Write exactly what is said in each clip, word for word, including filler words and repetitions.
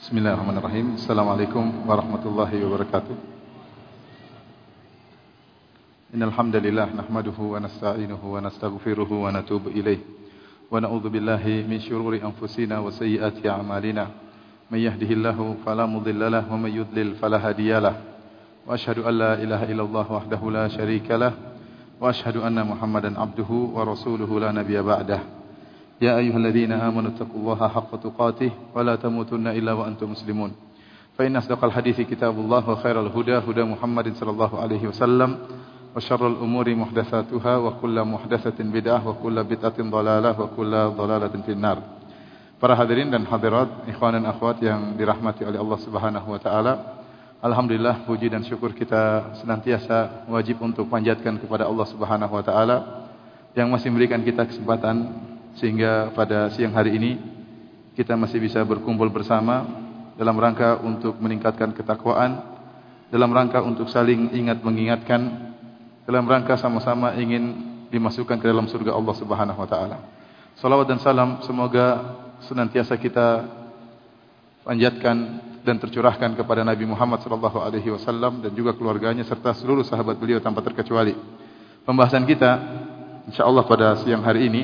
Bismillahirrahmanirrahim. Assalamualaikum warahmatullahi wabarakatuh. Innal hamdalillah nahmaduhu wa nasta'inuhu wa nastaghfiruhu wa natubu ilaih. Wa na'udzu billahi min shururi anfusina wa sayyiati a'malina. May yahdihillahu fala mudilla lahu wa may yudlil fala hadiyalah. Wa asyhadu an la ilaha illallah wahdahu la syarika lah wa asyhadu anna Muhammadan abduhu wa rasuluhu la nabiyya ba'dah. يا أيها الذين آمنوا اتقوا الله حق تقاته ولا تموتن إلا وأنتم مسلمون فإن أصدق الحديث كتاب الله وخير الهدى هدى محمد صلى الله عليه وسلم وشر الأمور محدثاتها وكل محدثة بدعة وكل بدعة ضلالة وكل ضلالة في النار. Para hadirin dan hadirat, ikhwan dan akhwat yang dirahmati oleh Allah Subhanahu wa taala. Alhamdulillah, puji dan syukur kita senantiasa wajib untuk panjatkan kepada Allah Subhanahu wa taala yang masih memberikan kita kesempatan sehingga pada siang hari ini kita masih bisa berkumpul bersama dalam rangka untuk meningkatkan ketakwaan, dalam rangka untuk saling ingat mengingatkan, dalam rangka sama-sama ingin dimasukkan ke dalam surga Allah Subhanahu wa taala. Salawat dan salam semoga senantiasa kita panjatkan dan tercurahkan kepada Nabi Muhammad sallallahu alaihi wasallam dan juga keluarganya serta seluruh sahabat beliau tanpa terkecuali. Pembahasan kita insyaallah pada siang hari ini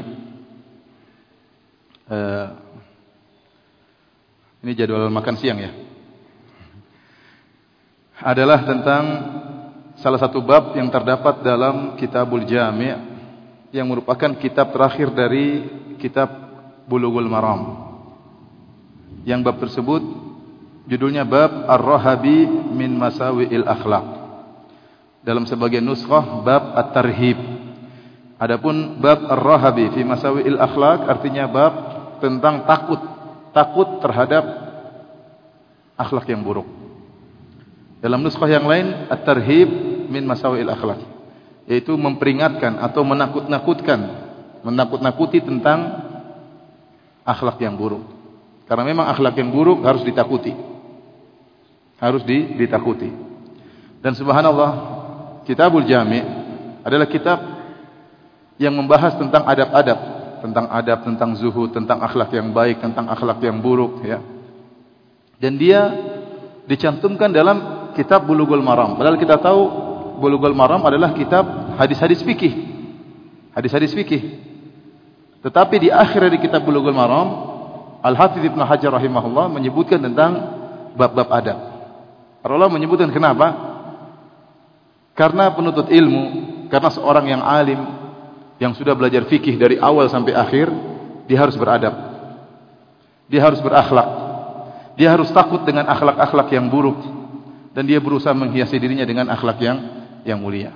Uh, ini jadwal makan siang ya, adalah tentang salah satu bab yang terdapat dalam Kitabul Jami' yang merupakan kitab terakhir dari kitab Bulughul Maram. Yang bab tersebut judulnya bab Ar-Rahabi min Masawi'il Akhlaq. Dalam sebagian nuskhah bab At-Tarhib. Adapun bab Ar-Rahabi fi Masawi'il Akhlaq artinya bab tentang takut, takut terhadap akhlak yang buruk. Dalam nuskhah yang lain At-Tarhib min Masawi'il Akhlaq, yaitu memperingatkan atau menakut-nakutkan, menakut-nakuti tentang akhlak yang buruk. Karena memang akhlak yang buruk harus ditakuti, harus ditakuti. Dan subhanallah, Kitabul Jami' adalah kitab yang membahas tentang adab-adab, tentang adab, tentang zuhud, tentang akhlak yang baik, tentang akhlak yang buruk, ya. Dan dia dicantumkan dalam kitab Bulughul Maram. Padahal kita tahu Bulughul Maram adalah kitab hadis-hadis fikih, hadis-hadis fikih. Tetapi di akhir dari kitab Bulughul Maram, Al-Hafidz Ibnu Hajar rahimahullah menyebutkan tentang bab-bab adab. Para ulama menyebutkan kenapa? Karena penuntut ilmu, karena seorang yang alim yang sudah belajar fikih dari awal sampai akhir, dia harus beradab, dia harus berakhlak, dia harus takut dengan akhlak-akhlak yang buruk, dan dia berusaha menghiasi dirinya dengan akhlak yang yang mulia.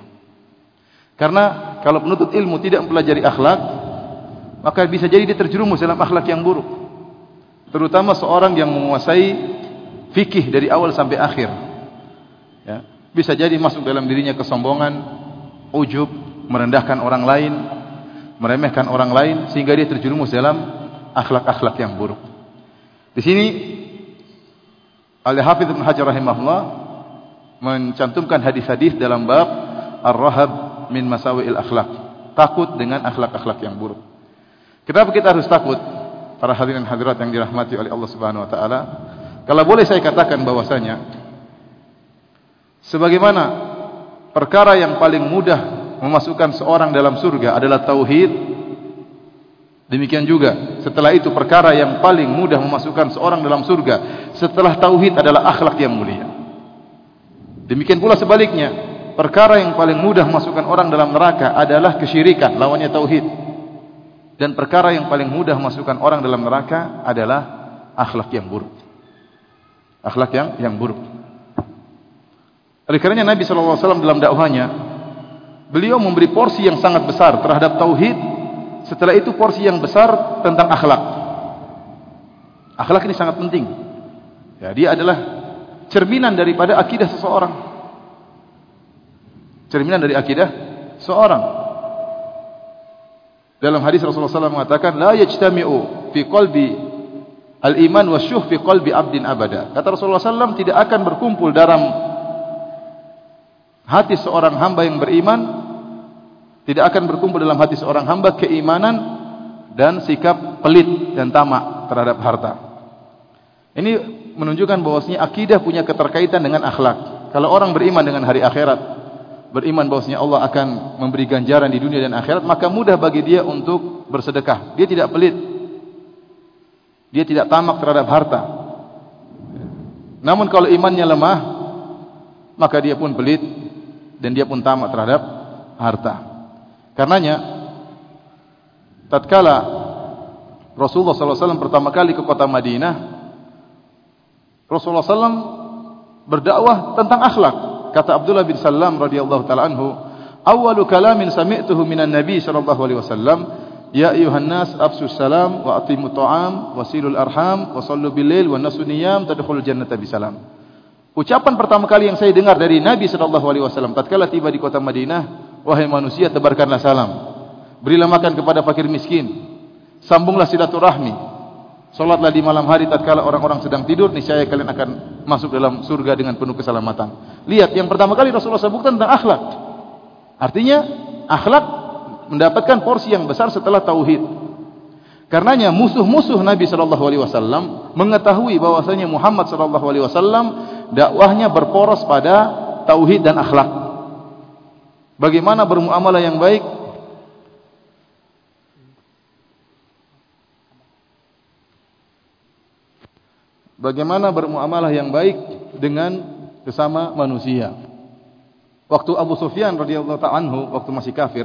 Karena kalau penuntut ilmu tidak mempelajari akhlak, maka bisa jadi dia terjerumus dalam akhlak yang buruk. Terutama seorang yang menguasai fikih dari awal sampai akhir, ya, bisa jadi masuk dalam dirinya kesombongan, ujub, merendahkan orang lain, meremehkan orang lain, sehingga dia terjerumus dalam akhlak-akhlak yang buruk. Di sini Al-Hafidz Ibnu Hajar rahimahullah mencantumkan hadis-hadis dalam bab Ar-Rahab min Masawi'il Akhlaq, takut dengan akhlak-akhlak yang buruk. Kenapa kita harus takut? Para hadirin hadirat yang dirahmati oleh Allah Subhanahu wa taala, kalau boleh saya katakan bahwasanya sebagaimana perkara yang paling mudah memasukkan seorang dalam surga adalah tauhid, demikian juga setelah itu perkara yang paling mudah memasukkan seorang dalam surga setelah tauhid adalah akhlak yang mulia. Demikian pula sebaliknya, perkara yang paling mudah memasukkan orang dalam neraka adalah kesyirikan, lawannya tauhid. Dan perkara yang paling mudah memasukkan orang dalam neraka adalah akhlak yang buruk, akhlak yang yang buruk. Oleh karenanya Nabi sallallahu alaihi wasallam dalam dakwahnya, beliau memberi porsi yang sangat besar terhadap tauhid, setelah itu porsi yang besar tentang akhlak. Akhlak ini sangat penting. Ya, dia adalah cerminan daripada akidah seseorang. Cerminan dari akidah seorang. Dalam hadis Rasulullah sallallahu alaihi wasallam mengatakan, la yajtami'u fi qalbi al-iman wa syuh fi qalbi abdin abada. Kata Rasulullah sallallahu alaihi wasallam, tidak akan berkumpul dalam hati seorang hamba yang beriman, tidak akan berkumpul dalam hati seorang hamba keimanan dan sikap pelit dan tamak terhadap harta. Ini menunjukkan bahwasanya akidah punya keterkaitan dengan akhlak. Kalau orang beriman dengan hari akhirat, beriman bahwasanya Allah akan memberi ganjaran di dunia dan akhirat, maka mudah bagi dia untuk bersedekah. Dia tidak pelit. Dia tidak tamak terhadap harta. Namun kalau imannya lemah, maka dia pun pelit dan dia pun tamak terhadap harta. Karenanya tatkala Rasulullah sallallahu alaihi wasallam pertama kali ke kota Madinah, Rasulullah sallallahu alaihi wasallam berdakwah tentang akhlak. Kata Abdullah bin Salam radhiyallahu taala anhu, "Awwalu kalamin sami'tuhu minan Nabi sallallahu alaihi wasallam, ya ayuhan nas afsus salam wa atimut ta'am wa silul arham wa sallu bil lail wa nasu niyam tadkhulul jannata bisalam." Ucapan pertama kali yang saya dengar dari Nabi sallallahu alaihi wasallam tatkala tiba di kota Madinah, "Wahai manusia, tebarkanlah salam. Berilah makan kepada fakir miskin. Sambunglah silaturahmi. Salatlah di malam hari tatkala orang-orang sedang tidur, niscaya kalian akan masuk dalam surga dengan penuh keselamatan." Lihat, yang pertama kali Rasulullah sebutkan tentang akhlak. Artinya, akhlak mendapatkan porsi yang besar setelah tauhid. Karenanya musuh-musuh Nabi sallallahu alaihi wasallam mengetahui bahwasanya Muhammad sallallahu alaihi wasallam dakwahnya berporos pada tauhid dan akhlak. Bagaimana bermuamalah yang baik, bagaimana bermuamalah yang baik dengan sesama manusia. Waktu Abu Sufyan radhiyallahu ta'ala anhu waktu masih kafir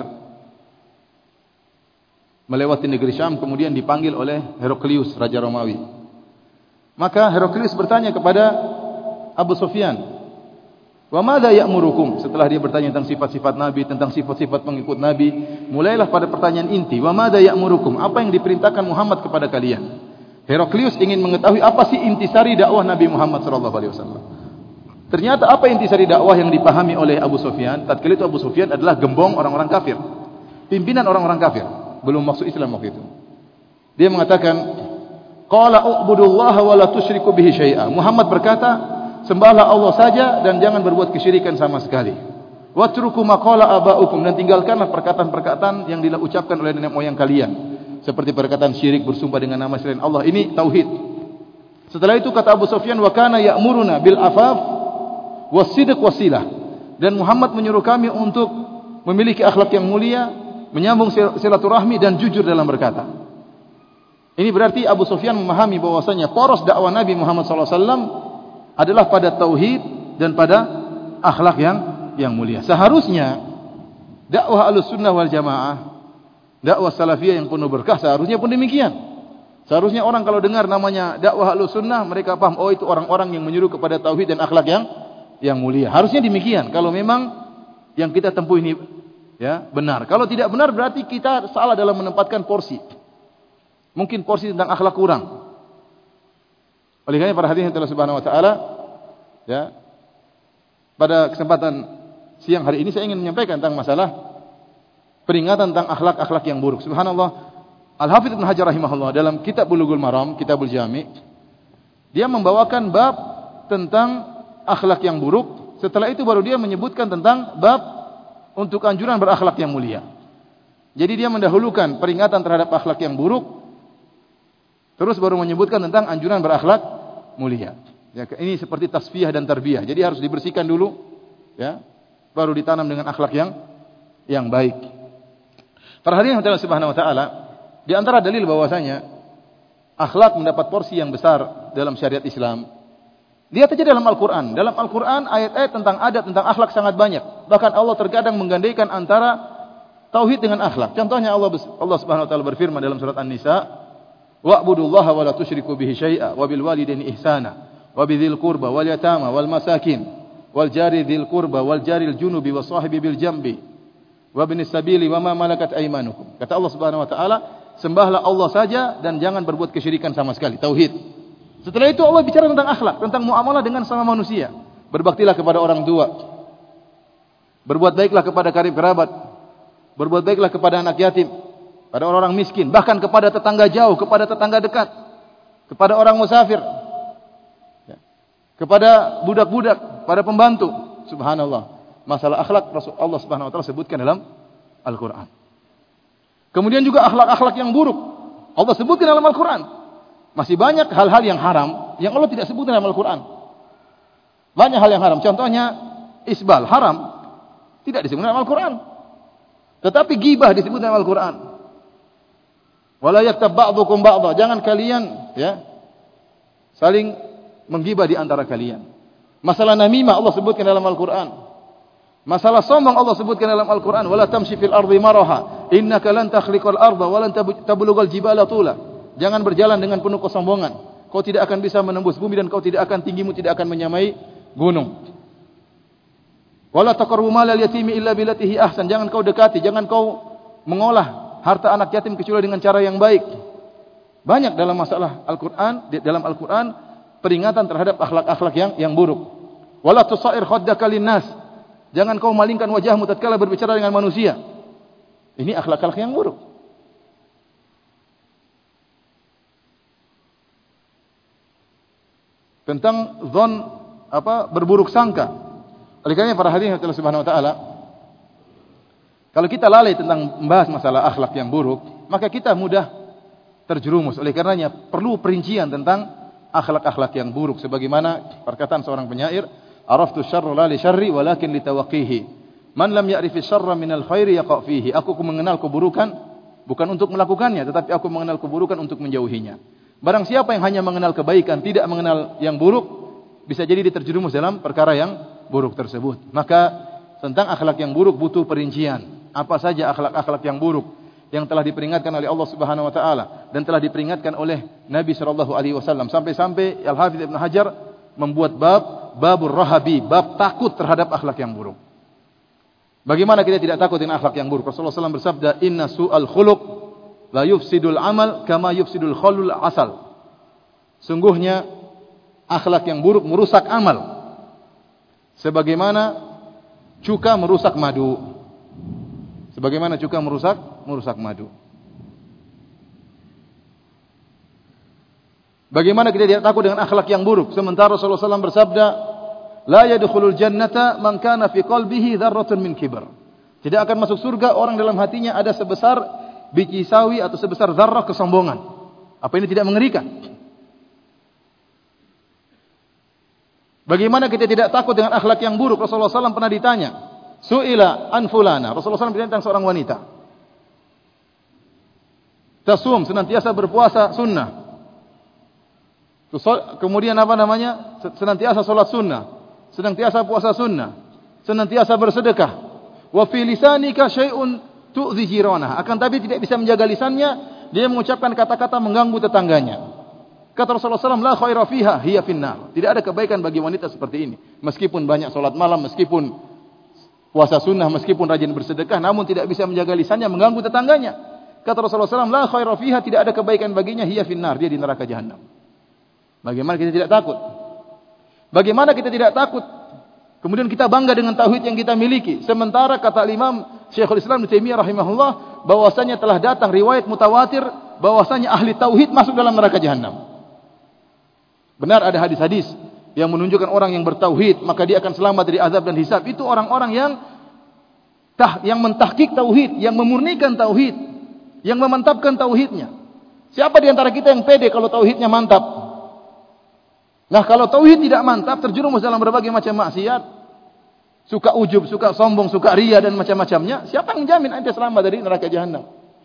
melewati negeri Syam, kemudian dipanggil oleh Heraklius, raja Romawi. Maka Heraklius bertanya kepada Abu Sufyan, "Wa madza ya'murukum?" Setelah dia bertanya tentang sifat-sifat Nabi, tentang sifat-sifat pengikut Nabi, mulailah pada pertanyaan inti, "Wa madza ya'murukum?" Apa yang diperintahkan Muhammad kepada kalian? Heraklius ingin mengetahui apa sih intisari dakwah Nabi Muhammad sallallahu alaihi wasallam. Ternyata apa intisari dakwah yang dipahami oleh Abu Sufyan? Tatkala itu Abu Sufyan adalah gembong orang-orang kafir, pimpinan orang-orang kafir, belum masuk Islam waktu itu. Dia mengatakan, "Qala u'budullaha wa la tusyriku bihi syai'a." Muhammad berkata, sembahlah Allah saja dan jangan berbuat kesyirikan sama sekali. Watruku ma qala aba'ukum, dan tinggalkanlah perkataan-perkataan yang diucapkan oleh nenek moyang kalian. Seperti perkataan syirik, bersumpah dengan nama selain Allah. Ini tauhid. Setelah itu kata Abu Sufyan, "Wa kana ya'muruna bil afaf was-sidq wasilah." Dan Muhammad menyuruh kami untuk memiliki akhlak yang mulia, menyambung silaturahmi dan jujur dalam berkata. Ini berarti Abu Sufyan memahami bahwasanya poros dakwah Nabi Muhammad sallallahu alaihi wasallam adalah pada tauhid dan pada akhlak yang yang mulia. Seharusnya dakwah Ahlussunnah wal Jamaah, dakwah salafiyah yang penuh berkah, seharusnya pun demikian. Seharusnya orang kalau dengar namanya dakwah Ahlussunnah, mereka paham, oh itu orang-orang yang menyuruh kepada tauhid dan akhlak yang yang mulia. Harusnya demikian. Kalau memang yang kita tempuh ini ya benar. Kalau tidak benar berarti kita salah dalam menempatkan porsi. Mungkin porsi tentang akhlak kurang. Oleh karena para hadirin Allah Subhanahu wa taala, ya. Pada kesempatan siang hari ini saya ingin menyampaikan tentang masalah peringatan tentang akhlak-akhlak yang buruk. Subhanallah, Al-Hafidz Ibnu Hajar rahimahullah dalam kitab Bulughul Maram, Kitabul Jami', dia membawakan bab tentang akhlak yang buruk. Setelah itu baru dia menyebutkan tentang bab untuk anjuran berakhlak yang mulia. Jadi dia mendahulukan peringatan terhadap akhlak yang buruk, terus baru menyebutkan tentang anjuran berakhlak mulia. Ya, ini seperti tasfiyah dan tarbiyah. Jadi harus dibersihkan dulu, ya, baru ditanam dengan akhlak yang yang baik. Para hadirin Allah Subhanahu wa taala, di antara dalil bahwasanya akhlak mendapat porsi yang besar dalam syariat Islam. Lihat saja dalam Al-Qur'an. Dalam Al-Qur'an ayat-ayat tentang adat, tentang akhlak sangat banyak. Bahkan Allah terkadang menggandengkan antara tauhid dengan akhlak. Contohnya Allah Allah Subhanahu wa taala berfirman dalam surat An-Nisa, "Wa'budullaha wa la tusyriku bihi syai'a wa bil walidaini ihsana wa bidzil qurba wal yatama wal masakin wal jari dzil qurba wal jaril junubi was sahibi bil jambi wa ibnis sabili wa ma malakat aymanukum." Kata Allah Subhanahu wa taala, sembahlah Allah saja dan jangan berbuat kesyirikan sama sekali, tauhid. Setelah itu Allah bicara tentang akhlak, tentang muamalah dengan sama manusia. Berbaktilah kepada orang tua. Berbuat baiklah kepada karib kerabat. Berbuat baiklah kepada anak yatim, pada orang-orang miskin, bahkan kepada tetangga jauh, kepada tetangga dekat, kepada orang musafir, ya, kepada budak-budak, pada pembantu. Subhanallah. Masalah akhlak Allah Subhanahu wa taala sebutkan dalam Al-Qur'an. Kemudian juga akhlak-akhlak yang buruk Allah sebutkan dalam Al-Qur'an. Masih banyak hal-hal yang haram yang Allah tidak sebutkan dalam Al-Quran. Banyak hal yang haram. Contohnya isbal, haram. Tidak disebutkan dalam Al-Quran. Tetapi ghibah disebut dalam Al-Quran. Wala yaktab ba'dukum ba'dha. Jangan kalian ya saling menggibah di antara kalian. Masalah namimah Allah sebutkan dalam Al-Quran. Masalah sombong Allah sebutkan dalam Al-Quran. Wala tamshi fil ardi maraha. Innaka lan takhliqal arda wa lan tablughal jibala tula. Jangan berjalan dengan penuh kesombongan. Kau tidak akan bisa menembus bumi dan kau tidak akan tinggimu tidak akan menyamai gunung. Wala taqrabu malal yatimi illa billatihi ahsan. Jangan kau dekati, jangan kau mengolah harta anak yatim kecuali dengan cara yang baik. Banyak dalam masalah Al-Qur'an, dalam Al-Qur'an peringatan terhadap akhlak-akhlak yang yang buruk. Wala tusair khaddaka linnas. Jangan kau malingkan wajahmu tatkala berbicara dengan manusia. Ini akhlak-akhlak yang buruk. Tentang zon apa berburuk sangka. Oleh karena para hadirin Allah Subhanahu wa taala, kalau kita lalai tentang membahas masalah akhlak yang buruk, maka kita mudah terjerumus. Oleh karenanya perlu perincian tentang akhlak-akhlak yang buruk sebagaimana perkataan seorang penyair, araftu syarra la li syarri walakin li tawqihi. Man lam ya'rifi syarra minal khairi yaqa fihi. Aku mengenal keburukan bukan untuk melakukannya, tetapi aku mengenal keburukan untuk menjauhinya. Barang siapa yang hanya mengenal kebaikan, tidak mengenal yang buruk, bisa jadi dia terjerumus dalam perkara yang buruk tersebut. Maka tentang akhlak yang buruk butuh perincian. Apa saja akhlak-akhlak yang buruk yang telah diperingatkan oleh Allah Subhanahu wa taala dan telah diperingatkan oleh Nabi sallallahu alaihi wasallam. Sampai-sampai Al-Hafidz Ibnu Hajar membuat bab babur rahabi, bab takut terhadap akhlak yang buruk. Bagaimana kita tidak takut dengan akhlak yang buruk? Rasulullah sallallahu alaihi wasallam bersabda, "Inna su'al khuluq la yufsidul amal kama yufsidul khalul asal." Sungguhnya akhlak yang buruk merusak amal sebagaimana cuka merusak madu. Sebagaimana cuka merusak merusak madu. Bagaimana kita tidak takut dengan akhlak yang buruk? Sementara Rasulullah sallallahu alaihi wasallam bersabda, "La yadkhulul jannata man kana fi qalbihi dzarratun min kibr." Tidak akan masuk surga orang dalam hatinya ada sebesar biji sawi atau sebesar zarrah kesombongan. Apa ini tidak mengerikan? Bagaimana kita tidak takut dengan akhlak yang buruk? Rasulullah sallallahu alaihi wasallam pernah ditanya, "Su'ila an fulana." Rasulullah sallallahu alaihi wasallam ditanya tentang seorang wanita. Tasum, senantiasa berpuasa sunnah. Kemudian apa namanya? Senantiasa salat sunnah, senantiasa puasa sunnah, senantiasa bersedekah. Wa fi lisanika syai'un tu'dhi jiranah. Akan tapi tidak bisa menjaga lisannya, dia mengucapkan kata-kata mengganggu tetangganya. Kata Rasulullah sallallahu alaihi wasallam, la khaira fiha hiya finnar. Tidak ada kebaikan bagi wanita seperti ini. Meskipun banyak salat malam, meskipun puasa sunnah, meskipun rajin bersedekah, namun tidak bisa menjaga lisannya, mengganggu tetangganya. Kata Rasulullah sallallahu alaihi wasallam, la khaira fiha, tidak ada kebaikan baginya, hiya finnar, dia di neraka jahanam. Bagaimana kita tidak takut? Bagaimana kita tidak takut? Kemudian kita bangga dengan tauhid yang kita miliki. Sementara kata Imam Syekhul Islam Ibnu Taimiyah rahimahullah, bahwasanya telah datang riwayat mutawatir bahwasanya ahli tauhid masuk dalam neraka jahanam. Benar ada hadis-hadis yang menunjukkan orang yang bertauhid maka dia akan selamat dari azab dan hisab. Itu orang-orang yang tah yang mentahqiq tauhid, yang memurnikan tauhid, yang memantapkan tauhidnya. Siapa di antara kita yang pede kalau tauhidnya mantap? Nah, kalau tauhid tidak mantap, terjerumus dalam berbagai macam maksiat, suka ujub, suka sombong, suka riya dan macam-macamnya, siapa yang menjamin anda selamat dari neraka jahanam?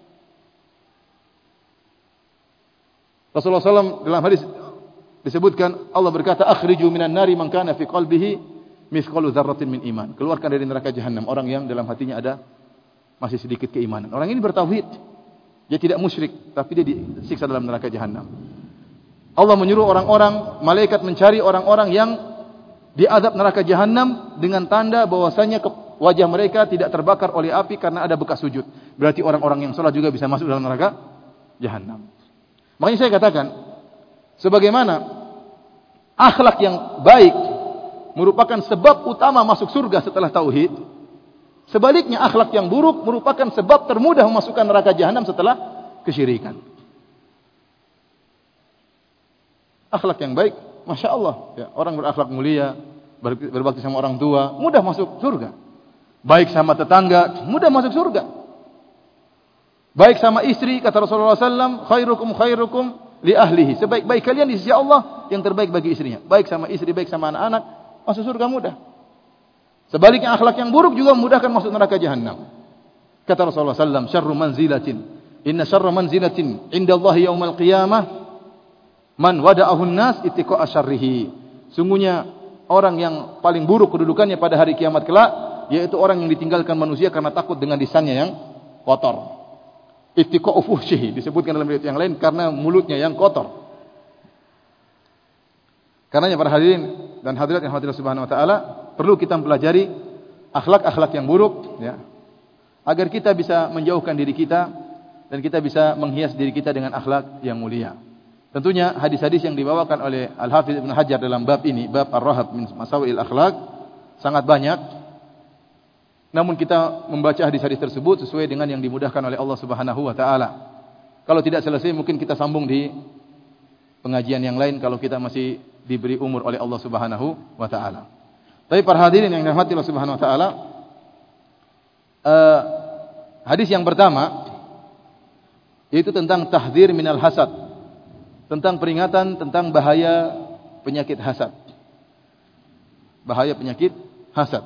Rasulullah sallallahu alaihi wasallam dalam hadis disebutkan, Allah berkata, "Akhriju minan nari man kana fi qalbihi mithqalu dzarratin min iman." Keluarkan dari neraka jahanam orang yang dalam hatinya ada masih sedikit keimanan. Orang ini bertauhid. Dia tidak musyrik, tapi dia disiksa dalam neraka jahanam. Allah menyuruh orang-orang, malaikat mencari orang-orang yang diazab neraka jahanam dengan tanda bahwasanya wajah mereka tidak terbakar oleh api karena ada bekas sujud. Berarti orang-orang yang salat juga bisa masuk dalam neraka jahanam. Makanya saya katakan, sebagaimana akhlak yang baik merupakan sebab utama masuk surga setelah tauhid, sebaliknya akhlak yang buruk merupakan sebab termudah memasukkan neraka jahanam setelah kesyirikan. Akhlak yang baik, masya Allah, ya, orang berakhlak mulia, berbakti sama orang tua, mudah masuk surga. Baik sama tetangga, mudah masuk surga. Baik sama istri, kata Rasulullah sallallahu alaihi wasallam, khairukum khairukum li ahlihi. Sebaik-baik kalian di sisi Allah yang terbaik bagi istrinya. Baik sama istri, baik sama anak-anak, masuk surga mudah. Sebaliknya akhlak yang buruk juga memudahkan masuk neraka jahanam. Kata Rasulullah sallallahu alaihi wasallam, "Syarru manzilatin, inna syarra manzilatin indallahi yaumal qiyamah man wada'ahu an-nas ittiqa'a syarrihi." Sungguhnya orang yang paling buruk kedudukannya pada hari kiamat kelak yaitu orang yang ditinggalkan manusia karena takut dengan lisannya yang kotor. Ittiqa'u fuhsyihi disebutkan dalam riwayat yang lain karena mulutnya yang kotor. Karenanya para hadirin dan hadirat yang hadirat subhanahu wa taala, perlu kita mempelajari akhlak-akhlak yang buruk ya, agar kita bisa menjauhkan diri kita dan kita bisa menghias diri kita dengan akhlak yang mulia. Tentunya hadis-hadis yang dibawakan oleh Al-Hafidz Ibnu Hajar dalam bab ini, bab Ar-Rahab min Masawi'il Akhlaq, sangat banyak. Namun kita membaca hadis-hadis tersebut sesuai dengan yang dimudahkan oleh Allah Subhanahu wa taala. Kalau tidak selesai mungkin kita sambung di pengajian yang lain kalau kita masih diberi umur oleh Allah Subhanahu wa taala. Tapi para hadirin yang dirahmati Allah Subhanahu wa taala, uh, hadis yang pertama yaitu tentang tahdzir minal hasad. Tentang peringatan tentang bahaya penyakit hasad. Bahaya penyakit hasad.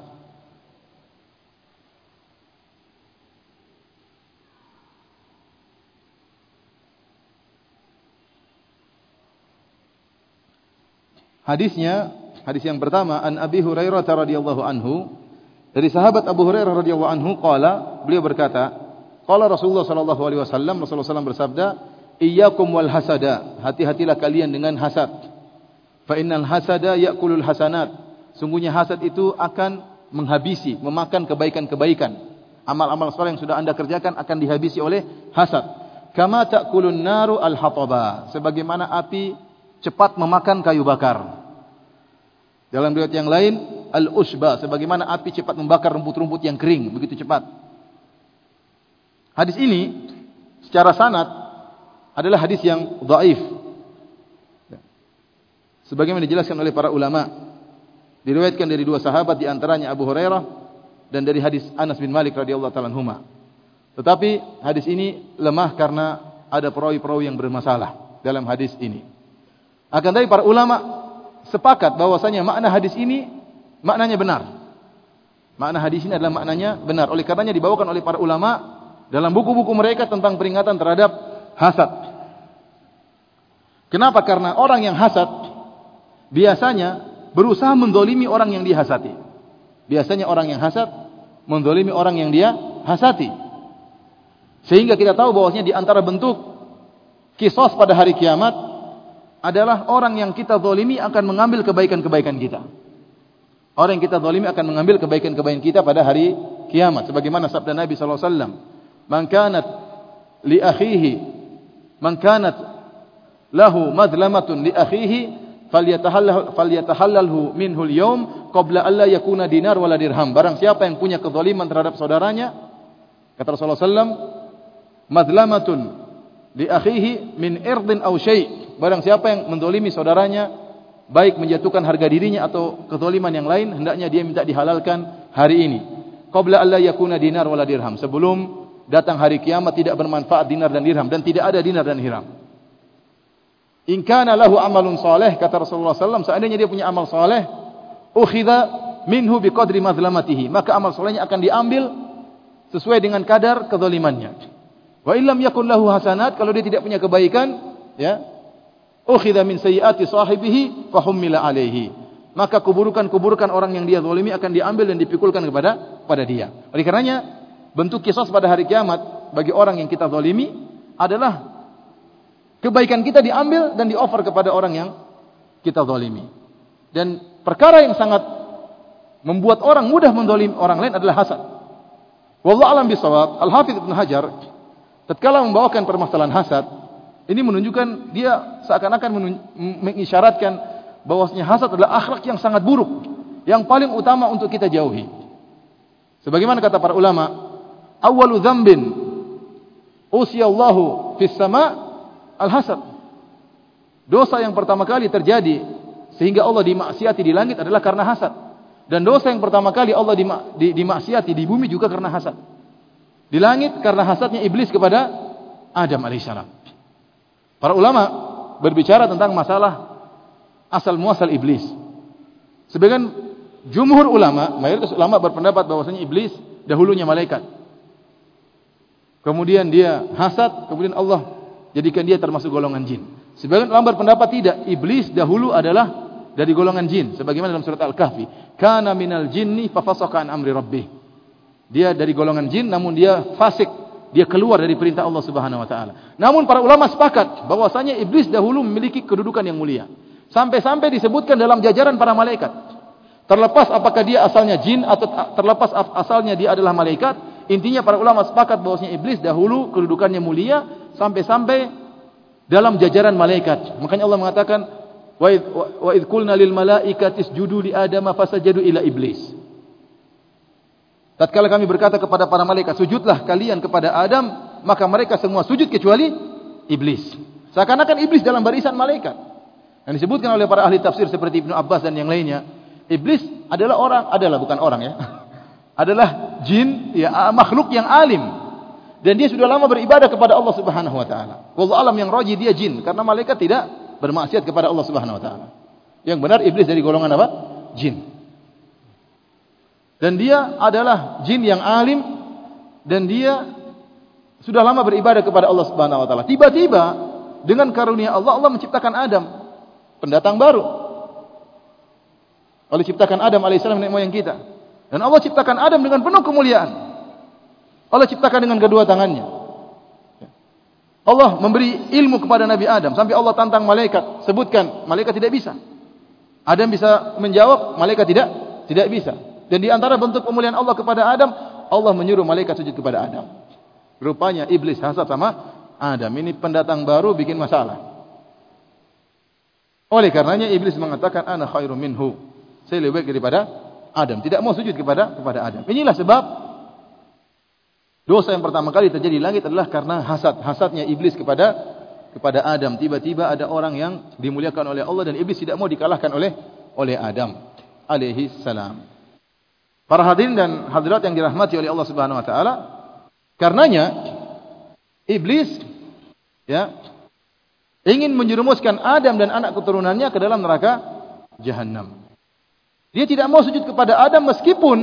Hadisnya, hadis yang pertama, an Abi Hurairah radhiyallahu anhu, dari sahabat Abu Hurairah radhiyallahu anhu qala, beliau berkata, qala Rasulullah sallallahu alaihi wasallam, Rasulullah sallallahu alaihi wasallam bersabda, iyyakum wal hasada, hati-hatilah kalian dengan hasad. Fa innal hasada ya'kulul hasanat, sungguhnya hasad itu akan menghabisi, memakan kebaikan-kebaikan. Amal-amal saleh yang sudah Anda kerjakan akan dihabisi oleh hasad. Kama ta'kulun naru al-hataba, sebagaimana api cepat memakan kayu bakar. Dalam riwayat yang lain, al-usba, sebagaimana api cepat membakar rumput-rumput yang kering, begitu cepat. Hadis ini secara sanad adalah hadis yang dhaif. Sebagaimana dijelaskan oleh para ulama, diriwayatkan dari dua sahabat, di antaranya Abu Hurairah dan dari hadis Anas bin Malik radhiyallahu ta'ala anhuma. Tetapi hadis ini lemah karena ada perawi-perawi yang bermasalah dalam hadis ini. Akan tetapi para ulama sepakat bahwasanya makna hadis ini maknanya benar. Makna hadis ini adalah maknanya benar. Oleh karenanya dibawakan oleh para ulama dalam buku-buku mereka tentang peringatan terhadap hasad. Kenapa? Karena orang yang hasad biasanya berusaha mendolimi orang yang dihasati. Biasanya orang yang hasad mendolimi orang yang dia hasati. Sehingga kita tahu bahwasanya di antara bentuk kisos pada hari kiamat adalah orang yang kita zalimi akan mengambil kebaikan-kebaikan kita. Orang yang kita zalimi akan mengambil kebaikan-kebaikan kita pada hari kiamat. Sebagaimana sabda Nabi sallallahu alaihi wasallam, "Man kanat li akhihi, man kanat lahu madlamatun li akhihi, falyatahallal falyatahallalhu minhu al-yawm qabla an la yakuna dinar wala dirham." Barang siapa yang punya kezaliman terhadap saudaranya, kata Rasulullah sallallahu alaihi wasallam, "Madlamatun li akhihi min irdin aw syai'." Barang siapa yang mendolimi saudaranya, baik menjatuhkan harga dirinya atau kezaliman yang lain, hendaknya dia minta dihalalkan hari ini. Qabla alla yakuna dinar wala dirham, sebelum datang hari kiamat tidak bermanfaat dinar dan dirham, dan tidak ada dinar dan dirham. In kana lahu amalun saleh, kata Rasulullah sallallahu alaihi wasallam, seandainya dia punya amal saleh, ukhidha minhu biqadri mazlamatihi, maka amal salehnya akan diambil sesuai dengan kadar kezalimannya. Wa illam yakun lahu hasanat, kalau dia tidak punya kebaikan, ya, ukhidha min sayyiati sahibihi fahummila alaihi, maka keburukan-keburukan orang yang dia zalimi akan diambil dan dipikulkan kepada pada dia. Oleh karenanya bentuk qisas pada hari kiamat bagi orang yang kita zalimi adalah kebaikan kita diambil dan dioffer kepada orang yang kita zalimi. Dan perkara yang sangat membuat orang mudah menzalimi orang lain adalah hasad. Wallahu a'lam bishawab. Al-Hafidz Ibnu Hajar tatkala membawakan permasalahan hasad, ini menunjukkan dia seakan-akan mengisyaratkan bahwasanya hasad adalah akhlak yang sangat buruk, yang paling utama untuk kita jauhi. Sebagaimana kata para ulama, awwalu dzambin usiyallahu fis sama' al-hasad. Dosa yang pertama kali terjadi sehingga Allah dimaksiati di langit adalah karena hasad. Dan dosa yang pertama kali Allah dimaksiati di bumi juga karena hasad. Di langit karena hasadnya iblis kepada Adam alaihissalam. Para ulama berbicara tentang masalah asal muasal iblis. Sebagian jumhur ulama, mayoritas ulama berpendapat bahwasanya iblis dahulunya malaikat. Kemudian dia hasad, kemudian Allah jadikan dia termasuk golongan jin. Sebagian ulama berpendapat tidak, iblis dahulu adalah dari golongan jin, sebagaimana dalam surat Al-Kahfi, kana minal jinni fafasaqa an amri rabbih. Dia dari golongan jin namun dia fasik, dia keluar dari perintah Allah Subhanahu wa taala. Namun para ulama sepakat bahwasanya iblis dahulu memiliki kedudukan yang mulia. Sampai-sampai disebutkan dalam jajaran para malaikat. Terlepas apakah dia asalnya jin atau terlepas asalnya dia adalah malaikat, intinya para ulama sepakat bahwasanya iblis dahulu kedudukannya mulia sampai-sampai dalam jajaran malaikat. Makanya Allah mengatakan wa id wa id qulna lil malaikati isjudu li adama fasajadu ila iblis. Tatkala kami berkata kepada para malaikat, sujudlah kalian kepada Adam, maka mereka semua sujud kecuali iblis. Seakan-akan iblis dalam barisan malaikat. Yang disebutkan oleh para ahli tafsir seperti Ibnu Abbas dan yang lainnya, iblis adalah orang, adalah bukan orang ya. Adalah jin, ya makhluk yang alim. Dan dia sudah lama beribadah kepada Allah Subhanahu wa taala. Wallahu alam, yang rajih dia jin karena malaikat tidak bermaksiat kepada Allah Subhanahu wa taala. Yang benar iblis dari golongan apa? Jin. Dan dia adalah jin yang alim dan dia sudah lama beribadah kepada Allah Subhanahu wa taala. Tiba-tiba dengan karunia Allah, Allah menciptakan Adam, pendatang baru. Allah ciptakan Adam alaihissalam nenek moyang kita. Dan Allah ciptakan Adam dengan penuh kemuliaan. Allah ciptakan dengan kedua tangannya. Allah memberi ilmu kepada Nabi Adam sampai Allah tantang malaikat, sebutkan, malaikat tidak bisa. Adam bisa menjawab, malaikat tidak tidak bisa. Dan di antara bentuk pemuliaan Allah kepada Adam, Allah menyuruh malaikat sujud kepada Adam. Rupanya iblis hasad sama Adam. Ini pendatang baru bikin masalah. Oleh karenanya iblis mengatakan ana khairum minhu. Saya lebih baik daripada Adam. Tidak mau sujud kepada kepada Adam. Inilah sebab dosa yang pertama kali terjadi di langit adalah karena hasad. Hasadnya iblis kepada kepada Adam. Tiba-tiba ada orang yang dimuliakan oleh Allah dan iblis tidak mau dikalahkan oleh oleh Adam alaihi salam. Para hadirin dan hadirat yang dirahmati oleh Allah Subhanahu wa taala, karenanya iblis ya ingin menjerumuskan Adam dan anak keturunannya ke dalam neraka Jahannam. Dia tidak mau sujud kepada Adam meskipun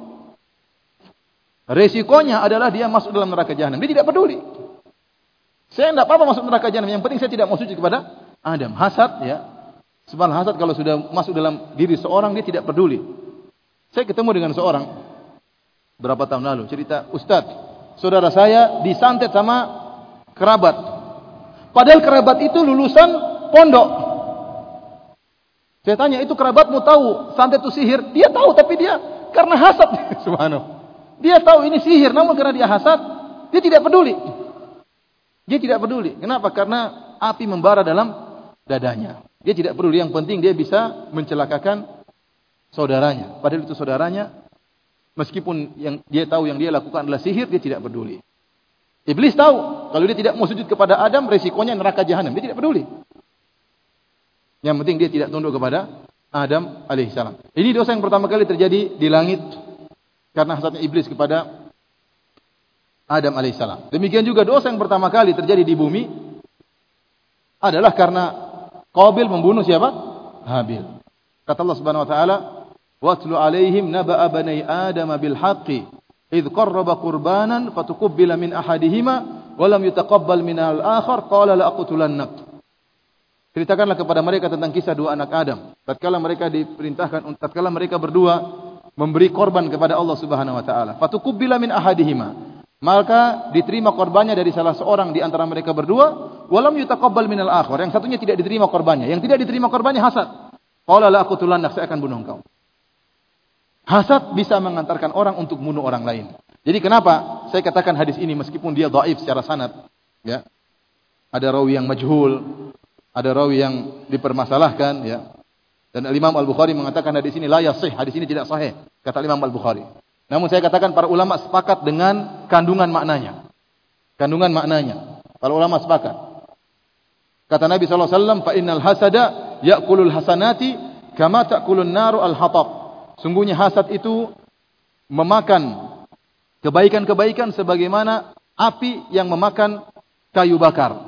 resikonya adalah dia masuk dalam neraka Jahannam. Dia tidak peduli. Saya tidak apa-apa masuk neraka Jahannam, yang penting saya tidak mau sujud kepada Adam. Hasad ya. Sebab hasad kalau sudah masuk dalam diri seorang, dia tidak peduli. Saya ketemu dengan seorang berapa tahun lalu, cerita, Ustaz, saudara saya disantet sama kerabat. Padahal kerabat itu lulusan pondok. Saya tanya, itu kerabatmu tahu santet itu sihir? Dia tahu, tapi dia karena hasad. Subhanallah. Dia tahu ini sihir, namun karena dia hasad, dia tidak peduli. Dia tidak peduli. Kenapa? Karena api membara dalam dadanya. Dia tidak peduli. Yang penting dia bisa mencelakakan saudaranya. Padahal itu saudaranya, meskipun yang dia tahu yang dia lakukan adalah sihir, dia tidak peduli. Iblis tahu kalau dia tidak mau sujud kepada Adam, resikonya neraka Jahannam. Dia tidak peduli. Yang penting dia tidak tunduk kepada Adam alaihissalam. Ini dosa yang pertama kali terjadi di langit karena hasadnya iblis kepada Adam alaihissalam. Demikian juga dosa yang pertama kali terjadi di bumi adalah karena Qabil membunuh siapa? Habil. Kata Allah Subhanahu wa taala, "Watlu 'alaihim naba'a bani Adam bil haqqi idz qarraba qurbanan fatuqabbala min ahadihima wa lam yutaqabbal min al-akhar qala la aqtulannak." Ceritakanlah kepada mereka tentang kisah dua anak Adam. Tatkala mereka diperintahkan, tatkala mereka berdua memberi korban kepada Allah Subhanahu wa taala. Fatuqabbala min ahadihima. Maka diterima korbannya dari salah seorang di antara mereka berdua, wa lam yutaqabbal min al-akhar. Yang satunya tidak diterima korbannya. Yang tidak diterima korbannya hasad. Qala la aqtulannak, saya akan bunuh engkau. Hasad bisa mengantarkan orang untuk bunuh orang lain. Jadi kenapa saya katakan hadis ini meskipun dia dhaif secara sanad, ya. Ada rawi yang majhul, ada rawi yang dipermasalahkan, ya. Dan Imam Al-Bukhari mengatakan hadis ini la yashih, hadis ini tidak sahih, kata Imam Al-Bukhari. Namun saya katakan para ulama sepakat dengan kandungan maknanya. Kandungan maknanya. Para ulama sepakat. Kata Nabi sallallahu alaihi wasallam, "Fa innal hasada ya'kulul hasanati kama ta'kulun naru al-hatab." Sungguhnya hasad itu memakan kebaikan-kebaikan sebagaimana api yang memakan kayu bakar.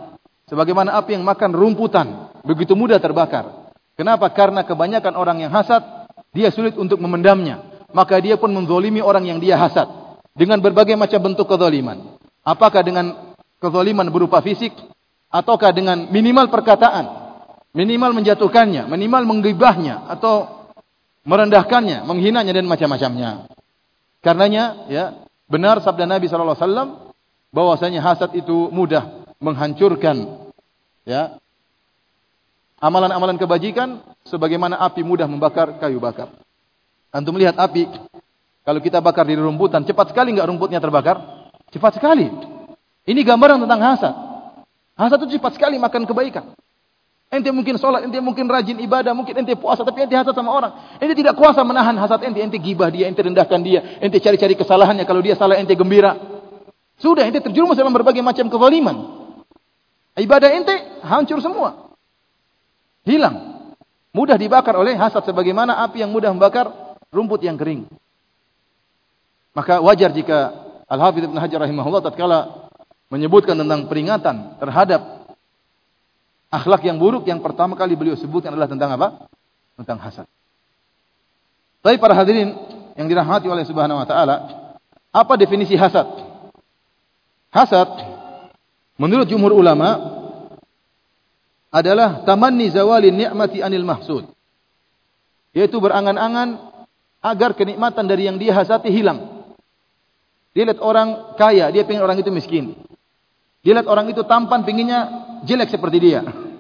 Sebagaimana api yang makan rumputan, begitu mudah terbakar. Kenapa? Karena kebanyakan orang yang hasad, dia sulit untuk memendamnya. Maka dia pun menzolimi orang yang dia hasad. Dengan berbagai macam bentuk kezaliman. Apakah dengan kezaliman berupa fisik, ataukah dengan minimal perkataan, minimal menjatuhkannya, minimal menggibahnya, atau merendahkannya, menghinanya dan macam-macamnya. Karenanya, ya, benar sabda Nabi sallallahu alaihi wasallam bahwasanya hasad itu mudah menghancurkan, ya, amalan-amalan kebajikan sebagaimana api mudah membakar kayu bakar. Antum melihat api, kalau kita bakar di rumputan, cepat sekali enggak rumputnya terbakar? Cepat sekali. Ini gambaran tentang hasad. Hasad itu cepat sekali makan kebaikan. Ente mungkin sholat, ente mungkin rajin ibadah, mungkin ente puasa, tapi ente hasad sama orang. Ente tidak kuasa menahan hasad ente, ente gibah dia, ente rendahkan dia, ente cari-cari kesalahannya, kalau dia salah ente gembira. Sudah, ente terjerumus dalam berbagai macam kezaliman. Ibadah ente hancur semua. Hilang. Mudah dibakar oleh hasad sebagaimana api yang mudah membakar rumput yang kering. Maka wajar jika Al-Hafidz Ibnu Hajar rahimahullah tatkala menyebutkan tentang peringatan terhadap akhlak yang buruk, yang pertama kali beliau sebutkan adalah tentang apa? Tentang hasad. Tapi para hadirin yang dirahmati oleh Subhanahu wa taala, apa definisi hasad? Hasad menurut jumhur ulama adalah tamanni zawali ni'mati anil mahsud. Yaitu berangan-angan agar kenikmatan dari yang dia hasati hilang. Dia lihat orang kaya, dia pengen orang itu miskin. Dia lihat orang itu tampan, pengennya jelek seperti dia.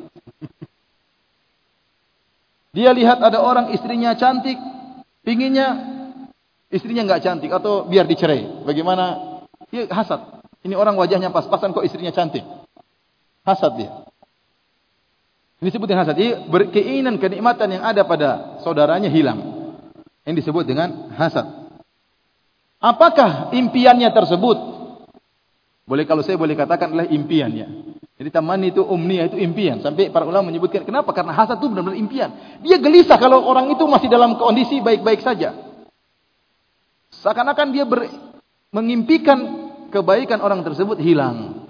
Dia lihat ada orang istrinya cantik, pengennya istrinya enggak cantik atau biar dicerai. Bagaimana? Dia hasad. Ini orang wajahnya pas-pasan kok istrinya cantik. Hasad dia. Ini disebutkan hasad. Jadi berkeinginan kenikmatan yang ada pada saudaranya hilang. Ini disebut dengan hasad. Apakah impiannya tersebut? Boleh, kalau saya boleh katakan adalah impiannya. Jadi tamanni itu umniyah, itu impian. Sampai para ulama menyebutkan kenapa? Karena hasad itu benar-benar impian. Dia gelisah kalau orang itu masih dalam kondisi baik-baik saja. Seakan-akan dia ber, mengimpikan kebaikan orang tersebut hilang.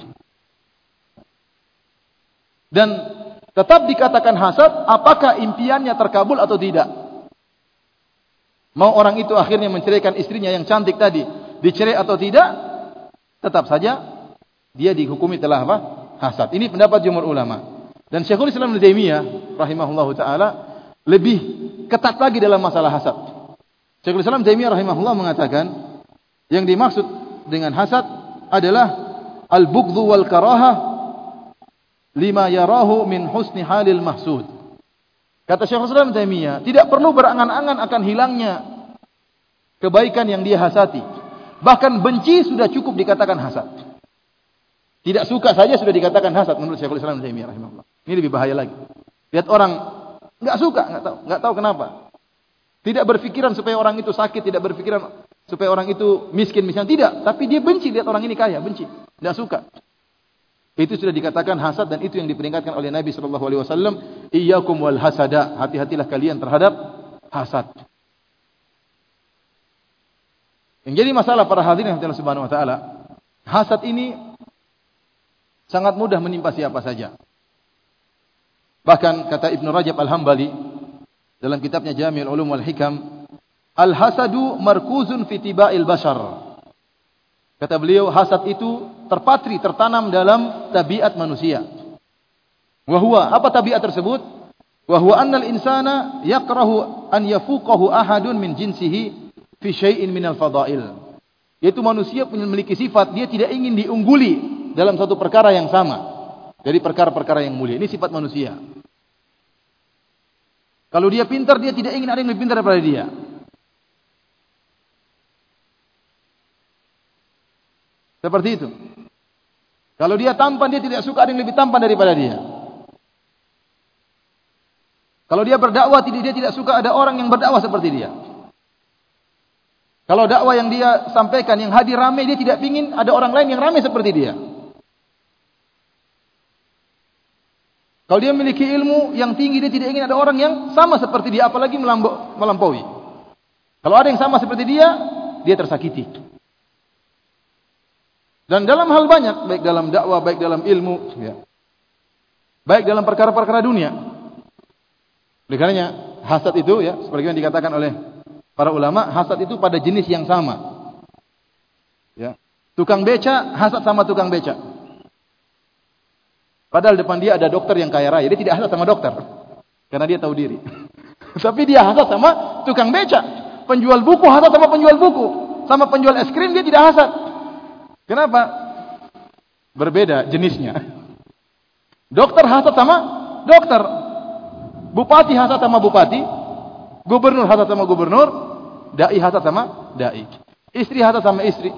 Dan tetap dikatakan hasad, apakah impiannya terkabul atau tidak? Mau orang itu akhirnya menceraikan istrinya yang cantik tadi, dicerai atau tidak? Tetap saja dia dihukumi telah apa? Hasad. Ini pendapat jumhur ulama. Dan Syekhul Islam Ibnu Taimiyah rahimahullahu taala lebih ketat lagi dalam masalah hasad. Syekhul Islam Ibnu Taimiyah rahimahullah mengatakan yang dimaksud dengan hasad adalah al-bughdhu wal karahah lima yarahu min husni halil mahsud. Kata Syekhul Islam Ibnu Taimiyah, tidak perlu berangan-angan akan hilangnya kebaikan yang dia hasati. Bahkan benci sudah cukup dikatakan hasad. Tidak suka saja sudah dikatakan hasad menurut Syekhul Islam Ibnu Taimiyah rahimahullah. Ini lebih bahaya lagi. Lihat orang enggak suka, enggak tahu, enggak tahu kenapa. Tidak berpikiran supaya orang itu sakit, tidak berpikiran supaya orang itu miskin misalnya, tidak, tapi dia benci lihat orang ini kaya, benci, enggak suka. Itu sudah dikatakan hasad dan itu yang diperingatkan oleh Nabi sallallahu alaihi wasallam, iyyakum wal hasada, hati-hatilah kalian terhadap hasad. Yang jadi masalah para hadirin Allah Subhanahu wa taala, hasad ini sangat mudah menimpa siapa saja. Bahkan kata Ibnu Rajab Al-Hambali dalam kitabnya Jami'ul Ulum wal Hikam, al-hasadu markuzun fi tiba'il bashar. Kata beliau, hasad itu terpatri, tertanam dalam tabiat manusia. Wa huwa, apa tabiat tersebut? Wa huwa annal insana yakrahu an yafuqahu ahadun min jinsihi fi syai'in minal fadail. Yaitu manusia memiliki sifat dia tidak ingin diungguli dalam satu perkara yang sama dari perkara-perkara yang mulia. Ini sifat manusia. Kalau dia pintar, dia tidak ingin ada yang lebih pintar daripada dia. Seperti itu. Kalau dia tampan, dia tidak suka ada yang lebih tampan daripada dia. Kalau dia berdakwah, dia tidak suka ada orang yang berdakwah seperti dia. Kalau dakwah yang dia sampaikan, yang hadir ramai, dia tidak ingin ada orang lain yang ramai seperti dia. Kalau dia memiliki ilmu yang tinggi, dia tidak ingin ada orang yang sama seperti dia, apalagi melampaui. Kalau ada yang sama seperti dia, dia tersakiti. Dan dalam hal banyak, baik dalam dakwah, baik dalam ilmu, ya. baik dalam perkara-perkara dunia. Oleh karenanya hasad itu ya, seperti yang dikatakan oleh para ulama, hasad itu pada jenis yang sama. Ya. Tukang beca hasad sama tukang beca. Padahal depan dia ada dokter yang kaya raya, dia tidak hasad sama dokter karena dia tahu diri. Tapi dia hasad sama tukang beca. Penjual buku hasad sama penjual buku, sama penjual es krim dia tidak hasad. Kenapa? Berbeda jenisnya. Dokter hasad sama dokter. Bupati hasad sama bupati. Gubernur hasad sama gubernur. Dai hasad sama dai. Istri hasad sama istri.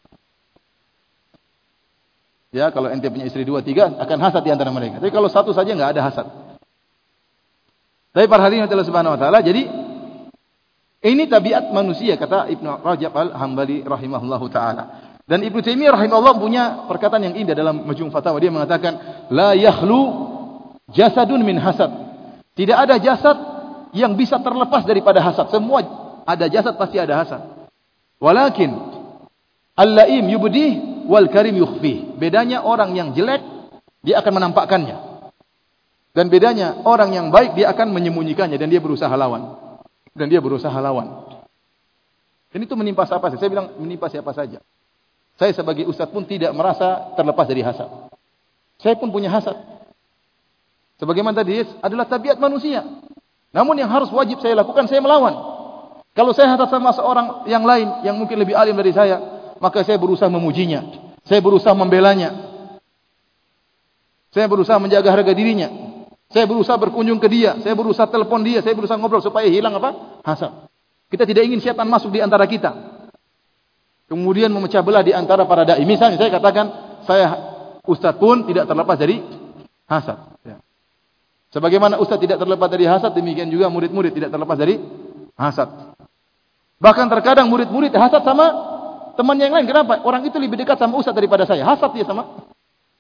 Ya, kalau ente punya istri dua, tiga, akan hasad di antara mereka. Tapi kalau satu saja nggak ada hasad. Tapi para hadirin Allah Subhanahu Wa Taala, jadi ini tabiat manusia, kata Ibnu Rajab Al-Hambali rahimahullahu taala. Dan Ibnu Taimiyah rahimahullah punya perkataan yang indah dalam Majmu' Fatawa. Dia mengatakan, la yakhlu jasadun min hasad. Tidak ada jasad yang bisa terlepas daripada hasad. Semua ada jasad pasti ada hasad. Walakin al-laim yubdih wal karim yukhfih. Bedanya orang yang jelek dia akan menampakkannya. Dan bedanya orang yang baik dia akan menyembunyikannya dan dia berusaha lawan. Dan dia berusaha lawan. Ini tuh menimpa siapa saja. Saya bilang menimpa siapa saja. Saya sebagai ustaz pun tidak merasa terlepas dari hasad. Saya pun punya hasad. Sebagaimana tadi adalah tabiat manusia. Namun yang harus wajib saya lakukan, saya melawan. Kalau saya hasad sama seorang yang lain yang mungkin lebih alim dari saya, maka saya berusaha memujinya. Saya berusaha membelanya. Saya berusaha menjaga harga dirinya. Saya berusaha berkunjung ke dia. Saya berusaha telepon dia. Saya berusaha ngobrol supaya hilang apa? Hasad. Kita tidak ingin syaitan masuk di antara kita. Kemudian memecah belah di antara para dai. Misalnya saya katakan, saya ustaz pun tidak terlepas dari hasad. Ya. Sebagaimana ustaz tidak terlepas dari hasad, demikian juga murid-murid tidak terlepas dari hasad. Bahkan terkadang murid-murid hasad sama teman yang lain. Kenapa? Orang itu lebih dekat sama ustaz daripada saya. Hasad dia sama.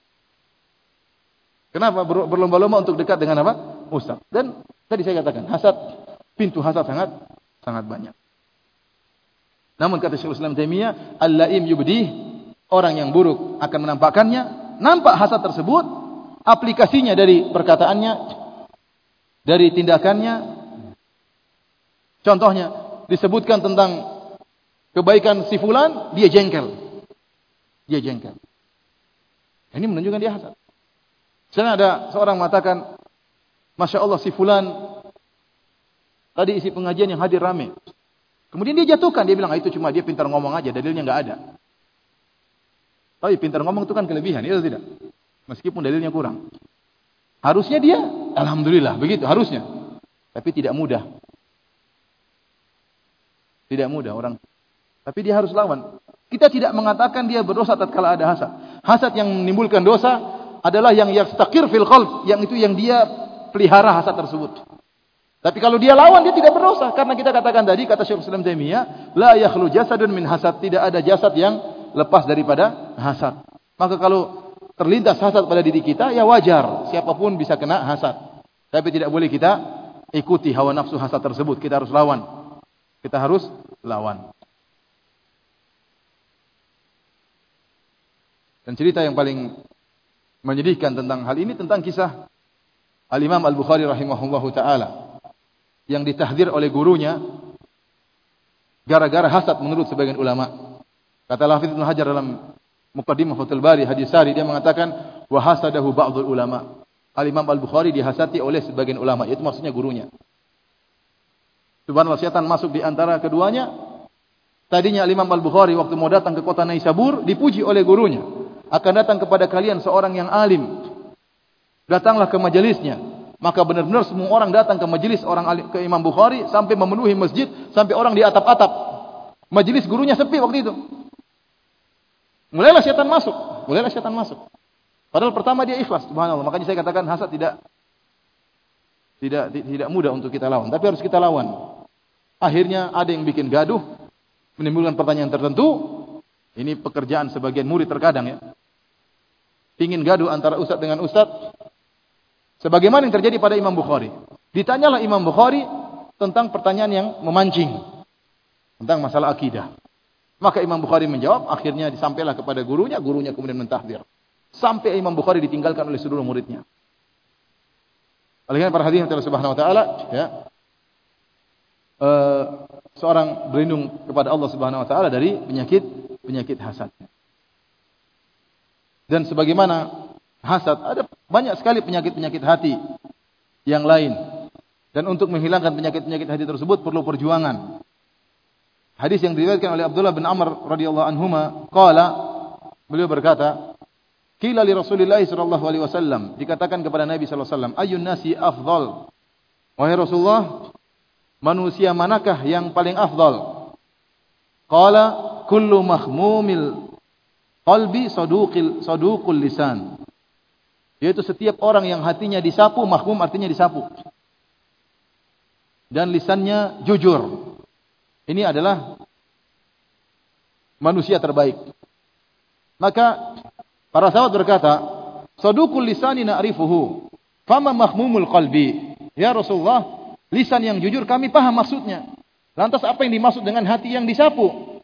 Kenapa? Ber berlomba-lomba untuk dekat dengan apa? Ustaz. Dan tadi saya katakan, hasad, pintu hasad sangat sangat banyak. Namun kata Syekhul Islam Taimiyah, al-laim yubdih, orang yang buruk akan menampakkannya. Nampak hasad tersebut, aplikasinya dari perkataannya, dari tindakannya. Contohnya, disebutkan tentang kebaikan si fulan, dia jengkel. Dia jengkel. Ini menunjukkan dia hasad. Misalnya ada seorang mengatakan, Masya Allah si fulan, tadi isi pengajian yang hadir rame. Kemudian dia jatuhkan, dia bilang, ah, itu cuma dia pintar ngomong aja, dalilnya nggak ada. Tapi pintar ngomong itu kan kelebihan, itu tidak. Meskipun dalilnya kurang. Harusnya dia, alhamdulillah, begitu, harusnya. Tapi tidak mudah. Tidak mudah orang. Tapi dia harus lawan. Kita tidak mengatakan dia berdosa tatkala ada hasad. Hasad yang menimbulkan dosa adalah yang yastaqir fil qalb, yang itu yang dia pelihara hasad tersebut. Tapi kalau dia lawan, dia tidak berdosa. Karena kita katakan tadi, kata Syekhul Islam Taimiyah, la yakhlu jasadun min hasad. Tidak ada jasad yang lepas daripada hasad. Maka kalau terlintas hasad pada diri kita, ya wajar. Siapapun bisa kena hasad. Tapi tidak boleh kita ikuti hawa nafsu hasad tersebut. Kita harus lawan. Kita harus lawan. Dan cerita yang paling menyedihkan tentang hal ini, tentang kisah Al-Imam Al-Bukhari rahimahullahu ta'ala. Yang ditahdir oleh gurunya gara-gara hasad menurut sebagian ulama. Kata Hafidz Ibnu Hajar dalam Muqaddimah Fathul Bari hadis sari, dia mengatakan wa hasadahu ba'dul ulama. Al-Imam Al-Bukhari dihasati oleh sebagian ulama, yaitu maksudnya gurunya. Subhanallah, syaitan masuk di antara keduanya. Tadinya Al-Imam Al-Bukhari waktu mau datang ke kota Naisabur dipuji oleh gurunya. Akan datang kepada kalian seorang yang alim. Datanglah ke majelisnya. Maka benar-benar semua orang datang ke majelis orang ke Imam Bukhari sampai memenuhi masjid, sampai orang di atap-atap. Majelis gurunya sepi waktu itu. Mulailah syaitan masuk, mulailah syaitan masuk. Padahal pertama dia ikhlas, subhanallah. Makanya saya katakan hasad tidak tidak tidak mudah untuk kita lawan, tapi harus kita lawan. Akhirnya ada yang bikin gaduh, menimbulkan pertanyaan tertentu. Ini pekerjaan sebagian murid terkadang ya. Pingin gaduh antara ustaz dengan ustaz. Sebagaimana yang terjadi pada Imam Bukhari. Ditanyalah Imam Bukhari tentang pertanyaan yang memancing. Tentang masalah akidah. Maka Imam Bukhari menjawab, akhirnya disampailah kepada gurunya, gurunya kemudian mentahdir. Sampai Imam Bukhari ditinggalkan oleh seluruh muridnya. Oleh para hadirin Allah Subhanahu wa taala, ya. Uh, seorang berlindung kepada Allah Subhanahu wa taala dari penyakit penyakit hasad. Dan sebagaimana hasad, ada banyak sekali penyakit-penyakit hati yang lain. Dan untuk menghilangkan penyakit-penyakit hati tersebut perlu perjuangan. Hadis yang diriwayatkan oleh Abdullah bin Amr radhiyallahu anhuma, qala, beliau berkata, qila li Rasulillah sallallahu alaihi wasallam, dikatakan kepada Nabi sallallahu alaihi wasallam, ayyun nasi afdal? Wahai Rasulullah, manusia manakah yang paling afdal? Qala kullu mahmumil qalbi saduqil saduqul lisan. Yaitu setiap orang yang hatinya disapu, mahmum artinya disapu. Dan lisannya jujur. Ini adalah manusia terbaik. Maka para sahabat berkata, saduqul lisani na'rifuhu, fama mahmumul qalbi? Ya Rasulullah, lisan yang jujur kami paham maksudnya. Lantas apa yang dimaksud dengan hati yang disapu?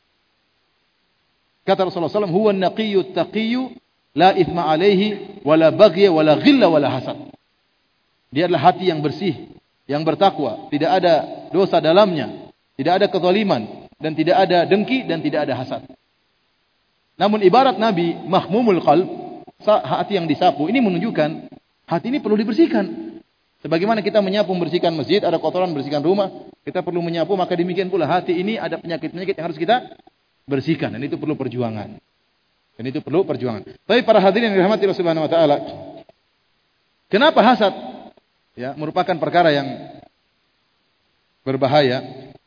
Kata Rasulullah sallallahu alaihi wasallam, huwa an-naqiyyu at-taqiyyu la ithma alaihi wala baghya wala ghilla wala hasad. Dia adalah hati yang bersih, yang bertakwa, tidak ada dosa dalamnya, tidak ada kezaliman, dan tidak ada dengki dan tidak ada hasad. Namun ibarat Nabi mahmumul qalb, hati yang disapu, ini menunjukkan hati ini perlu dibersihkan. Sebagaimana kita menyapu membersihkan masjid, ada kotoran bersihkan rumah, kita perlu menyapu, maka demikian pula hati ini ada penyakit-penyakit yang harus kita bersihkan, dan itu perlu perjuangan. Dan itu perlu perjuangan. Tapi para hadirin yang dirahmati Allah Subhanahu wa taala, kenapa hasad ya merupakan perkara yang berbahaya?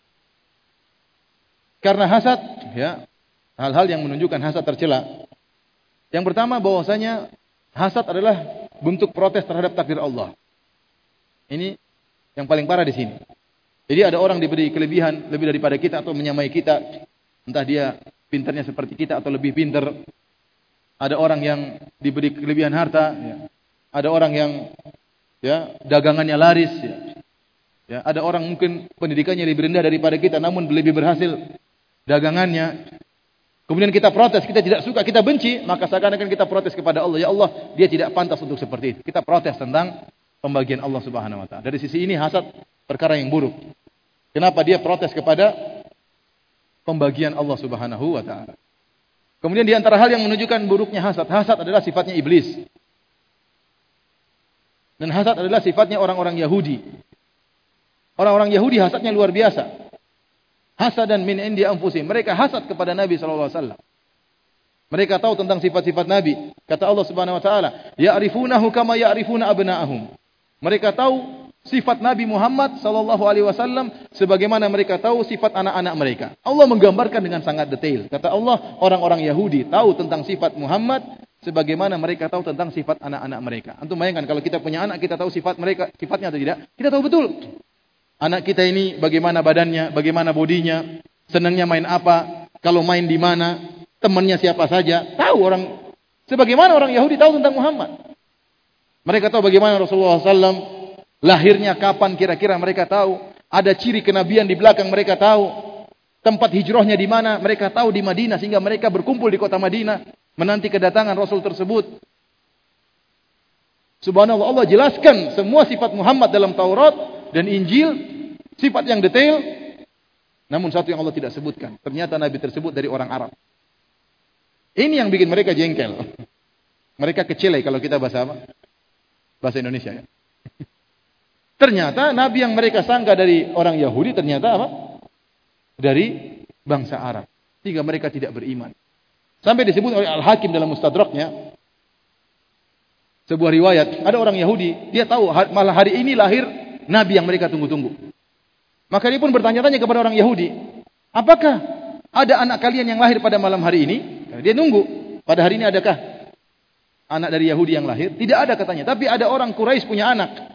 Karena hasad ya, hal-hal yang menunjukkan hasad tercela. Yang pertama bahwasanya hasad adalah bentuk protes terhadap takdir Allah. Ini yang paling parah di sini. Jadi ada orang diberi kelebihan lebih daripada kita atau menyamai kita, entah dia pintarnya seperti kita atau lebih pintar. Ada orang yang diberi kelebihan harta, ya. Ada orang yang ya dagangannya laris, ya. Ya, ada orang mungkin pendidikannya lebih rendah daripada kita, namun lebih berhasil dagangannya. Kemudian kita protes, kita tidak suka, kita benci, maka seakan-akan kita protes kepada Allah. Ya Allah, dia tidak pantas untuk seperti itu. Kita protes tentang pembagian Allah Subhanahu wa taala. Dari sisi ini hasad perkara yang buruk. Kenapa dia protes kepada pembagian Allah Subhanahu wa taala? Kemudian di antara hal yang menunjukkan buruknya hasad, hasad adalah sifatnya iblis. Dan hasad adalah sifatnya orang-orang Yahudi. Orang-orang Yahudi hasadnya luar biasa. Hasadan min indi anfusihim. Mereka hasad kepada Nabi sallallahu alaihi wasallam. Mereka tahu tentang sifat-sifat Nabi. Kata Allah Subhanahu wa taala, "Ya'rifunahu kama ya'rifuna abna'ahum." Mereka tahu sifat Nabi Muhammad sallallahu alaihi wasallam sebagaimana mereka tahu sifat anak-anak mereka. Allah menggambarkan dengan sangat detail. Kata Allah, orang-orang Yahudi tahu tentang sifat Muhammad sebagaimana mereka tahu tentang sifat anak-anak mereka. Antum bayangkan kalau kita punya anak, kita tahu sifat mereka, sifatnya atau tidak? Kita tahu betul. Anak kita ini bagaimana badannya, bagaimana bodinya, senangnya main apa, kalau main di mana, temannya siapa saja, tahu orang. Sebagaimana orang Yahudi tahu tentang Muhammad. Mereka tahu bagaimana Rasulullah sallallahu alaihi wasallam lahirnya kapan kira-kira mereka tahu. Ada ciri kenabian di belakang mereka tahu. Tempat hijrahnya di mana mereka tahu, di Madinah, sehingga mereka berkumpul di kota Madinah menanti kedatangan Rasul tersebut. Subhanallah, Allah jelaskan semua sifat Muhammad dalam Taurat dan Injil, sifat yang detail. Namun satu yang Allah tidak sebutkan, ternyata Nabi tersebut dari orang Arab. Ini yang bikin mereka jengkel. Mereka kecilai kalau kita bahasa apa? Bahasa Indonesia ya. Ternyata Nabi yang mereka sangka dari orang Yahudi ternyata apa? Dari bangsa Arab. Sehingga mereka tidak beriman. Sampai disebut oleh Al-Hakim dalam Mustadraknya, sebuah riwayat, ada orang Yahudi, dia tahu malah hari ini lahir Nabi yang mereka tunggu-tunggu. Maka dia pun bertanya-tanya kepada orang Yahudi, apakah ada anak kalian yang lahir pada malam hari ini? Dia nunggu, pada hari ini adakah anak dari Yahudi yang lahir? Tidak ada katanya, tapi ada orang Quraisy punya anak.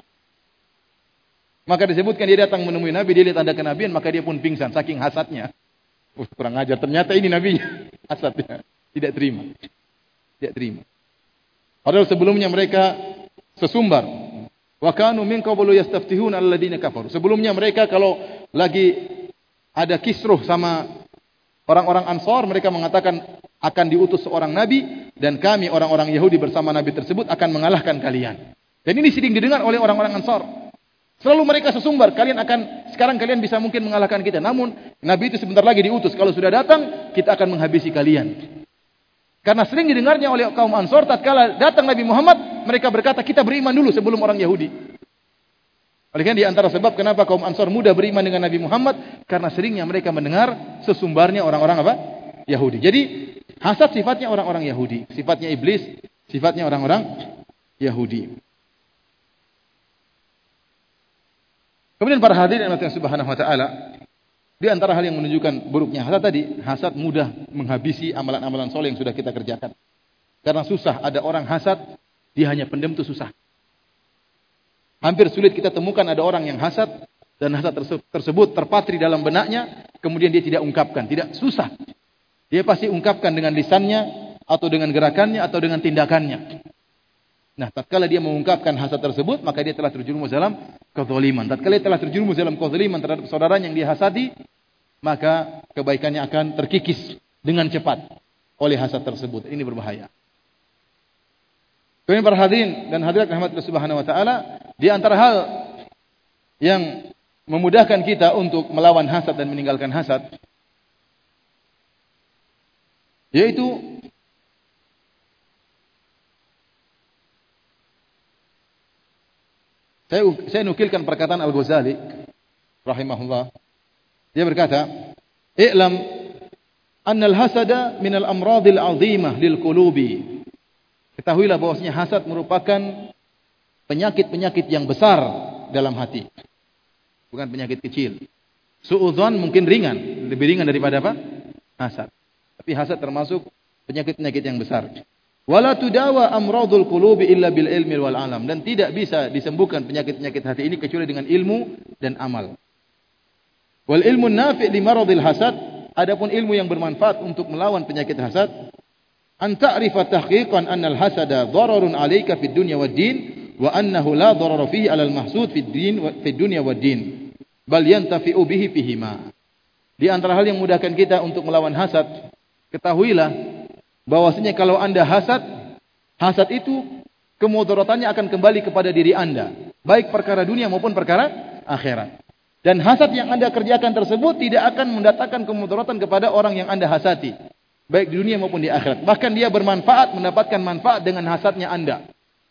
Maka disebutkan dia datang menemui Nabi, dia lihat tanda kenabian, maka dia pun pingsan, saking hasadnya. Uh, kurang ajar, ternyata ini nabinya. Hasadnya, tidak terima. Tidak terima. Padahal sebelumnya mereka sesumbar. Wa kanu min qablu yastaftihuna alladziina kafaru. Sebelumnya mereka kalau lagi ada kisruh sama orang-orang Ansar, mereka mengatakan akan diutus seorang nabi dan kami orang-orang Yahudi bersama nabi tersebut akan mengalahkan kalian. Dan ini sering didengar oleh orang-orang Ansar. Selalu mereka sesumbar, kalian akan sekarang kalian bisa mungkin mengalahkan kita. Namun Nabi itu sebentar lagi diutus. Kalau sudah datang, kita akan menghabisi kalian. Karena sering didengarnya oleh kaum Ansar, tatkala datang Nabi Muhammad, mereka berkata, kita beriman dulu sebelum orang Yahudi. Oleh karena di antara sebab kenapa kaum Ansar mudah beriman dengan Nabi Muhammad, karena seringnya mereka mendengar sesumbarnya orang-orang apa? Yahudi. Jadi hasad sifatnya orang-orang Yahudi, sifatnya iblis, sifatnya orang-orang Yahudi. Kemudian para hadirin Allah Subhanahu wa taala, di antara hal yang menunjukkan buruknya hasad tadi, hasad mudah menghabisi amalan-amalan soleh yang sudah kita kerjakan. Karena susah, ada orang hasad, dia hanya pendam itu susah. Hampir sulit kita temukan ada orang yang hasad, dan hasad tersebut terpatri dalam benaknya, kemudian dia tidak ungkapkan, tidak susah. Dia pasti ungkapkan dengan lisannya, atau dengan gerakannya, atau dengan tindakannya. Nah, tatkala dia mengungkapkan hasad tersebut, maka dia telah terjerumus dalam kezaliman. Tatkala dia telah terjerumus dalam kezaliman terhadap saudaranya yang dia hasadi, maka kebaikannya akan terkikis dengan cepat oleh hasad tersebut. Ini berbahaya. Kemudian para hadirin dan hadirat rahmat Allah Subhanahu wa taala, di antara hal yang memudahkan kita untuk melawan hasad dan meninggalkan hasad, yaitu Saya, saya nukilkan perkataan Al-Ghazali rahimahullah. Dia berkata, "I'lam anna al-hasada min al-amradil 'azimah lil qulubi." Ketahuilah bahwasanya hasad merupakan penyakit-penyakit yang besar dalam hati. Bukan penyakit kecil. Suudzon mungkin ringan, lebih ringan daripada apa? Hasad. Tapi hasad termasuk penyakit-penyakit yang besar. Wala tudawa amradul qulubi illa bil ilmi wal alam, dan tidak bisa disembuhkan penyakit-penyakit hati ini kecuali dengan ilmu dan amal. Wal ilmu nafi' li maradil hasad, adapun ilmu yang bermanfaat untuk melawan penyakit hasad, an ta'rifa tahqiqan anna al hasada dararun 'alaika fid dunya wad din wa annahu la darara fihi 'alal mahsud fid din wa fid dunya wad din bal yantafi'u bihi fihima. Di antara hal yang memudahkan kita untuk melawan hasad, ketahuilah bahwasanya kalau Anda hasad, hasad itu kemudaratannya akan kembali kepada diri Anda, baik perkara dunia maupun perkara akhirat. Dan hasad yang Anda kerjakan tersebut tidak akan mendatangkan kemudaratan kepada orang yang Anda hasati, baik di dunia maupun di akhirat. Bahkan dia bermanfaat, mendapatkan manfaat dengan hasadnya Anda.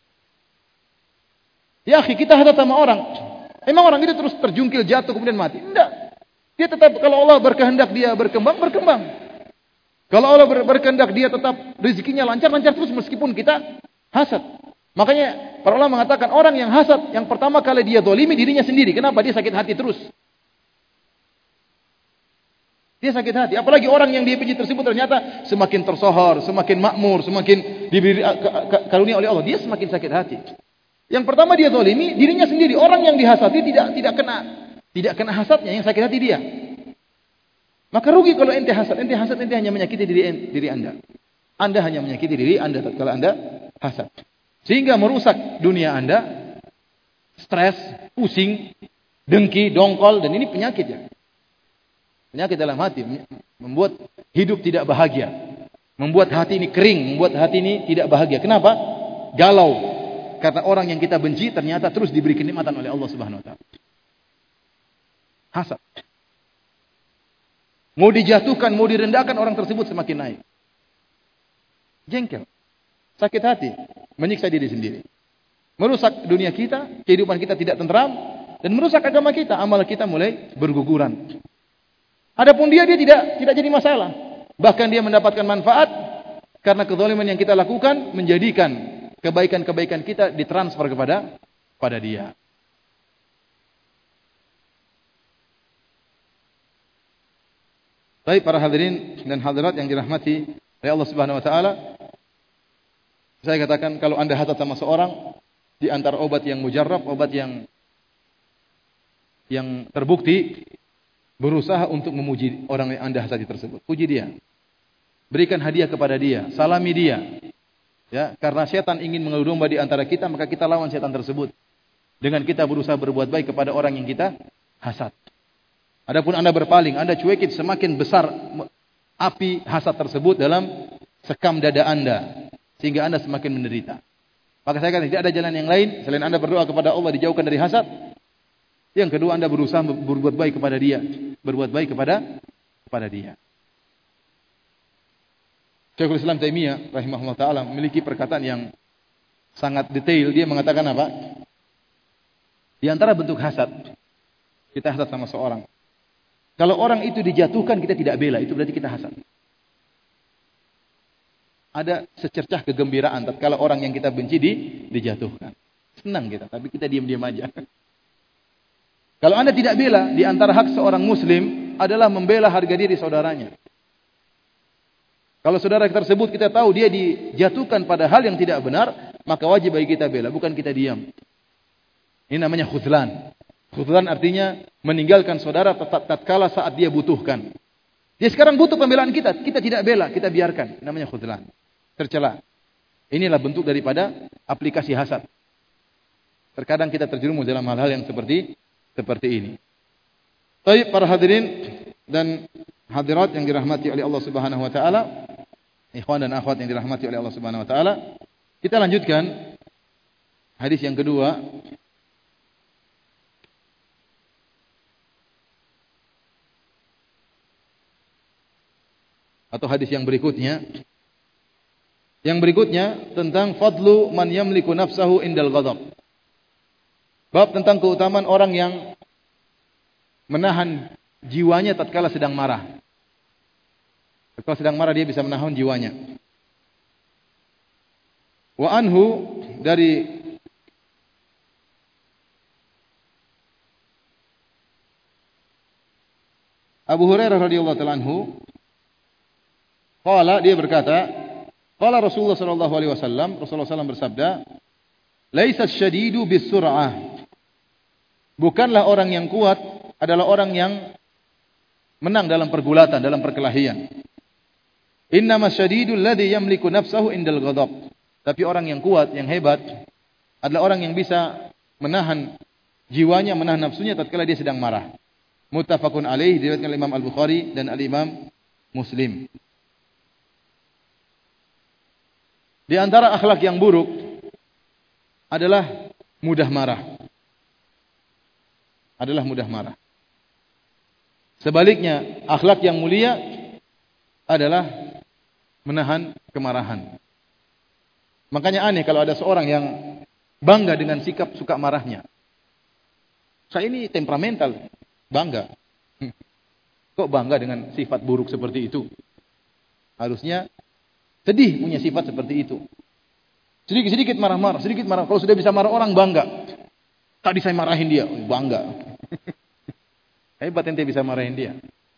Ya akhi, kita hasad sama orang, emang orang itu terus terjungkil jatuh kemudian mati? Tidak. Dia tetap, kalau Allah berkehendak dia berkembang, berkembang. Kalau Allah berkehendak dia tetap rezekinya lancar-lancar terus meskipun kita hasad. Makanya para ulama mengatakan orang yang hasad, yang pertama kali dia zalimi dirinya sendiri. Kenapa? Dia sakit hati terus. Dia sakit hati. Apalagi orang yang dia puji tersebut ternyata semakin tersohor, semakin makmur, semakin diberi karunia oleh Allah, dia semakin sakit hati. Yang pertama dia zalimi dirinya sendiri. Orang yang dihasati tidak tidak kena tidak kena hasadnya, yang sakit hati dia. Maka rugi kalau ente hasad, ente hasad ente hanya menyakiti diri diri Anda. Anda hanya menyakiti diri Anda tatkala Anda hasad. Sehingga merusak dunia Anda, stres, pusing, dengki, dongkol, dan ini penyakit ya. Penyakit dalam hati, membuat hidup tidak bahagia. Membuat hati ini kering, membuat hati ini tidak bahagia. Kenapa? Galau. Karena orang yang kita benci ternyata terus diberi kenikmatan oleh Allah Subhanahu wa taala. Hasad. Mau dijatuhkan, mau direndahkan, orang tersebut semakin naik. Jengkel. Sakit hati. Menyiksa diri sendiri. Merusak dunia kita, kehidupan kita tidak tentram, dan merusak agama kita. Amal kita mulai berguguran. Adapun dia, dia tidak tidak jadi masalah. Bahkan dia mendapatkan manfaat, karena kezaliman yang kita lakukan, menjadikan kebaikan-kebaikan kita ditransfer kepada pada dia. Baik para hadirin dan hadirat yang dirahmati oleh Allah Subhanahu wa taala, saya katakan kalau Anda hasad sama seorang, di antara obat yang mujarrab, obat yang yang terbukti, berusaha untuk memuji orang yang Anda hasadi tersebut. Puji dia. Berikan hadiah kepada dia, salami dia. Ya, karena setan ingin mengadu domba di antara kita, maka kita lawan setan tersebut dengan kita berusaha berbuat baik kepada orang yang kita hasad. Adapun Anda berpaling, Anda cuekin, semakin besar api hasad tersebut dalam sekam dada Anda, sehingga Anda semakin menderita. Maka saya katakan tidak ada jalan yang lain selain Anda berdoa kepada Allah dijauhkan dari hasad. Yang kedua, Anda berusaha berbuat baik kepada dia, berbuat baik kepada kepada dia. Syekhul Islam Taimiyah rahimahullah taala memiliki perkataan yang sangat detail. Dia mengatakan apa? Di antara bentuk hasad, kita hasad sama seorang. Kalau orang itu dijatuhkan kita tidak bela, itu berarti kita hasad. Ada secercah kegembiraan tatkala orang yang kita benci di, dijatuhkan. Senang kita, tapi kita diam-diam aja. Kalau Anda tidak bela, di antara hak seorang muslim adalah membela harga diri saudaranya. Kalau saudara tersebut kita tahu dia dijatuhkan pada hal yang tidak benar, maka wajib bagi kita bela, bukan kita diam. Ini namanya khuzlan. Khuzlan artinya meninggalkan saudara tatkala saat dia butuhkan. Dia sekarang butuh pembelaan kita, kita tidak bela, kita biarkan. Ini namanya khuzlan. Tercela. Inilah bentuk daripada aplikasi hasad. Terkadang kita terjerumus dalam hal-hal yang seperti seperti ini. Baik para hadirin dan hadirat yang dirahmati oleh Allah Subhanahu wa taala, ikhwan dan akhwat yang dirahmati oleh Allah Subhanahu wa taala, kita lanjutkan hadis yang kedua. Atau hadis yang berikutnya. Yang berikutnya tentang fadlu man yamliku nafsahu indal ghadab. Bab tentang keutamaan orang yang menahan jiwanya tatkala sedang marah. Tatkala sedang marah dia bisa menahan jiwanya. Wa anhu dari Abu Hurairah radhiyallahu ta'ala anhu, qala, dia berkata, qala Rasulullah sallallahu alaihi wasallam, Rasulullah sallallahu alaihi wasallam bersabda, laisa syadidu bisur'ah. Bukanlah orang yang kuat adalah orang yang menang dalam pergulatan, dalam perkelahian. Innamas syadidul ladzi yamliku nafsahu indal ghadab. Tapi orang yang kuat, yang hebat adalah orang yang bisa menahan jiwanya, menahan nafsunya tatkala dia sedang marah. Muttafaqun alaih, diriwayatkan oleh Imam Al-Bukhari dan Al-Imam Muslim. Di antara akhlak yang buruk adalah mudah marah. Adalah mudah marah. Sebaliknya, akhlak yang mulia adalah menahan kemarahan. Makanya aneh kalau ada seorang yang bangga dengan sikap suka marahnya. Saya ini temperamental, bangga. Kok bangga dengan sifat buruk seperti itu? Harusnya sedih punya sifat seperti itu. Sedikit-sedikit marah-marah, sedikit marah. Kalau sudah bisa marah orang, bangga. Tadi saya marahin dia, bangga. Hebat ente bisa marahin dia.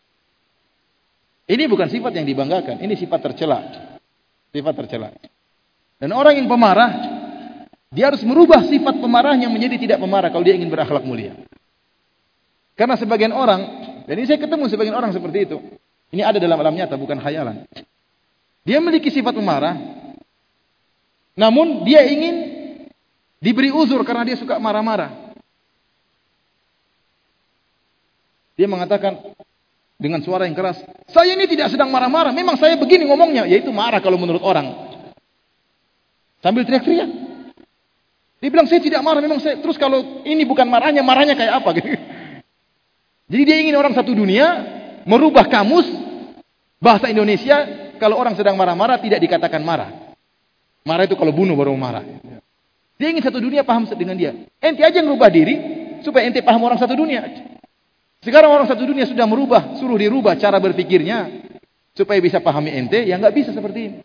Ini bukan sifat yang dibanggakan, ini sifat tercela. Sifat tercela. Dan orang yang pemarah, dia harus merubah sifat pemarahnya menjadi tidak pemarah kalau dia ingin berakhlak mulia. Karena sebagian orang, dan ini saya ketemu sebagian orang seperti itu. Ini ada dalam alam nyata, bukan khayalan. Dia memiliki sifat pemarah, namun dia ingin diberi uzur karena dia suka marah-marah. Dia mengatakan dengan suara yang keras, saya ini tidak sedang marah-marah, memang saya begini ngomongnya, yaitu marah kalau menurut orang. Sambil teriak-teriak. Dia bilang saya tidak marah, memang saya, terus kalau ini bukan marahnya, marahnya kayak apa gitu. Jadi dia ingin orang satu dunia merubah kamus bahasa Indonesia, kalau orang sedang marah-marah tidak dikatakan marah. Marah itu kalau bunuh baru marah. Dia ingin satu dunia paham dengan dia. Ente aja yang merubah diri supaya ente paham orang satu dunia. Sekarang orang satu dunia sudah merubah, suruh dirubah cara berpikirnya supaya bisa pahami ente, ya nggak bisa seperti ini.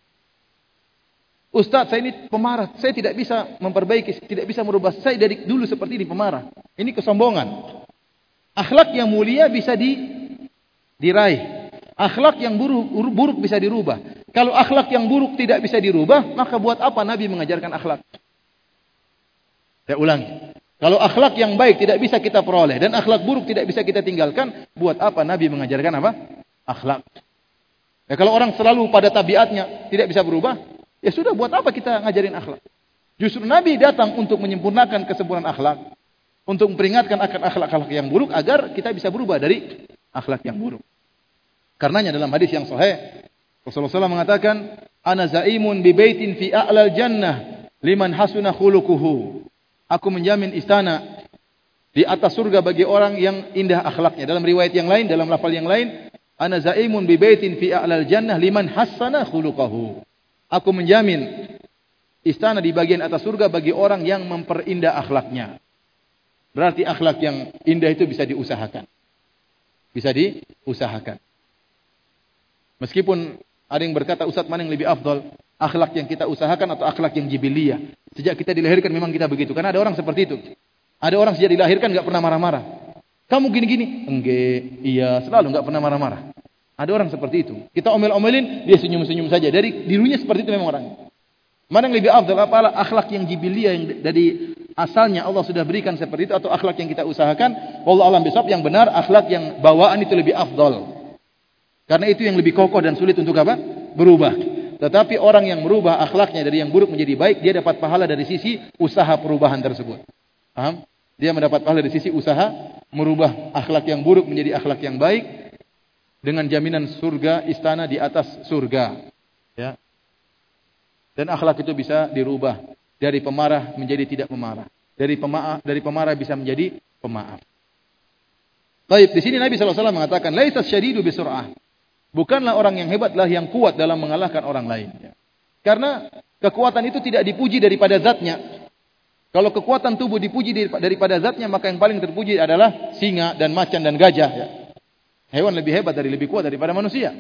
Ustaz, saya ini pemarah, saya tidak bisa memperbaiki, tidak bisa merubah, saya dari dulu seperti ini pemarah. Ini kesombongan. Akhlak yang mulia bisa di, diraih. Akhlak yang buruk, buruk bisa dirubah. Kalau akhlak yang buruk tidak bisa dirubah, maka buat apa Nabi mengajarkan akhlak? Saya ulangi. Kalau akhlak yang baik tidak bisa kita peroleh dan akhlak buruk tidak bisa kita tinggalkan, buat apa Nabi mengajarkan apa? Akhlak. Ya kalau orang selalu pada tabiatnya tidak bisa berubah, ya sudah buat apa kita ngajarin akhlak? Justru Nabi datang untuk menyempurnakan kesempurnaan akhlak, untuk memperingatkan akan akhlak-akhlak yang buruk agar kita bisa berubah dari akhlak yang buruk. Karenanya dalam hadis yang sahih Rasulullah shallallahu alaihi wasallam mengatakan, "Ana zaimun bi baitin fi a'lal jannah, liman hasuna khuluquhu. Aku menjamin istana di atas surga bagi orang yang indah akhlaknya. Dalam riwayat yang lain, dalam lafal yang lain, ana zaimun bi baitin fi a'lal jannah liman hasana khuluquhu. Aku menjamin istana di bagian atas surga bagi orang yang memperindah akhlaknya. Berarti akhlak yang indah itu bisa diusahakan. Bisa diusahakan. Meskipun ada yang berkata, Ustaz, mana yang lebih afdal? Akhlak yang kita usahakan atau akhlak yang jibiliyah? Sejak kita dilahirkan memang kita begitu. Karena ada orang seperti itu. Ada orang sejak dilahirkan enggak pernah marah-marah. Kamu gini-gini? Enggak, iya, selalu enggak pernah marah-marah. Ada orang seperti itu. Kita omel-omelin, dia senyum-senyum saja. Dari dirinya seperti itu memang orangnya. Mana yang lebih afdal? Apalah akhlak yang jibiliyah yang dari asalnya Allah sudah berikan seperti itu atau akhlak yang kita usahakan? Wallahu a'lam bishawab, yang benar akhlak yang bawaan itu lebih afdal. Karena itu yang lebih kokoh dan sulit untuk apa? Berubah. Tetapi orang yang merubah akhlaknya dari yang buruk menjadi baik, dia dapat pahala dari sisi usaha perubahan tersebut. Paham? Dia mendapat pahala dari sisi usaha merubah akhlak yang buruk menjadi akhlak yang baik dengan jaminan surga, istana di atas surga. Ya. Dan akhlak itu bisa dirubah dari pemarah menjadi tidak pemarah, dari pemaaf dari pemarah bisa menjadi pemaaf. Baik, di sini Nabi sallallahu alaihi wasallam mengatakan, "Laitsas syadidu bisur'ah." Bukanlah orang yang hebatlah yang kuat dalam mengalahkan orang lain. Karena kekuatan itu tidak dipuji daripada zatnya. Kalau kekuatan tubuh dipuji daripada zatnya, maka yang paling terpuji adalah singa dan macan dan gajah. Hewan lebih hebat dari lebih kuat daripada manusia.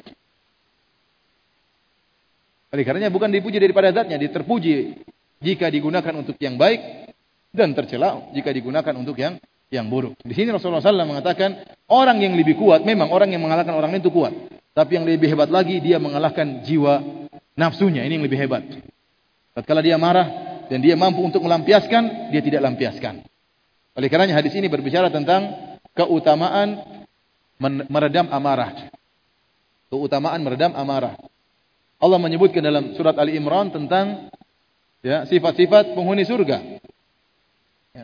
Oleh karenanya bukan dipuji daripada zatnya, dia terpuji jika digunakan untuk yang baik dan tercela jika digunakan untuk yang yang buruk. Di sini Rasulullah sallallahu alaihi wasallam mengatakan, orang yang lebih kuat, memang orang yang mengalahkan orang lain itu kuat. Tapi yang lebih hebat lagi, dia mengalahkan jiwa nafsunya. Ini yang lebih hebat. Tatkala dia marah dan dia mampu untuk melampiaskan, dia tidak lampiaskan. Oleh karenanya hadis ini berbicara tentang keutamaan meredam amarah. Keutamaan meredam amarah. Allah menyebutkan dalam surat Ali Imran tentang ya, sifat-sifat penghuni surga. Ya.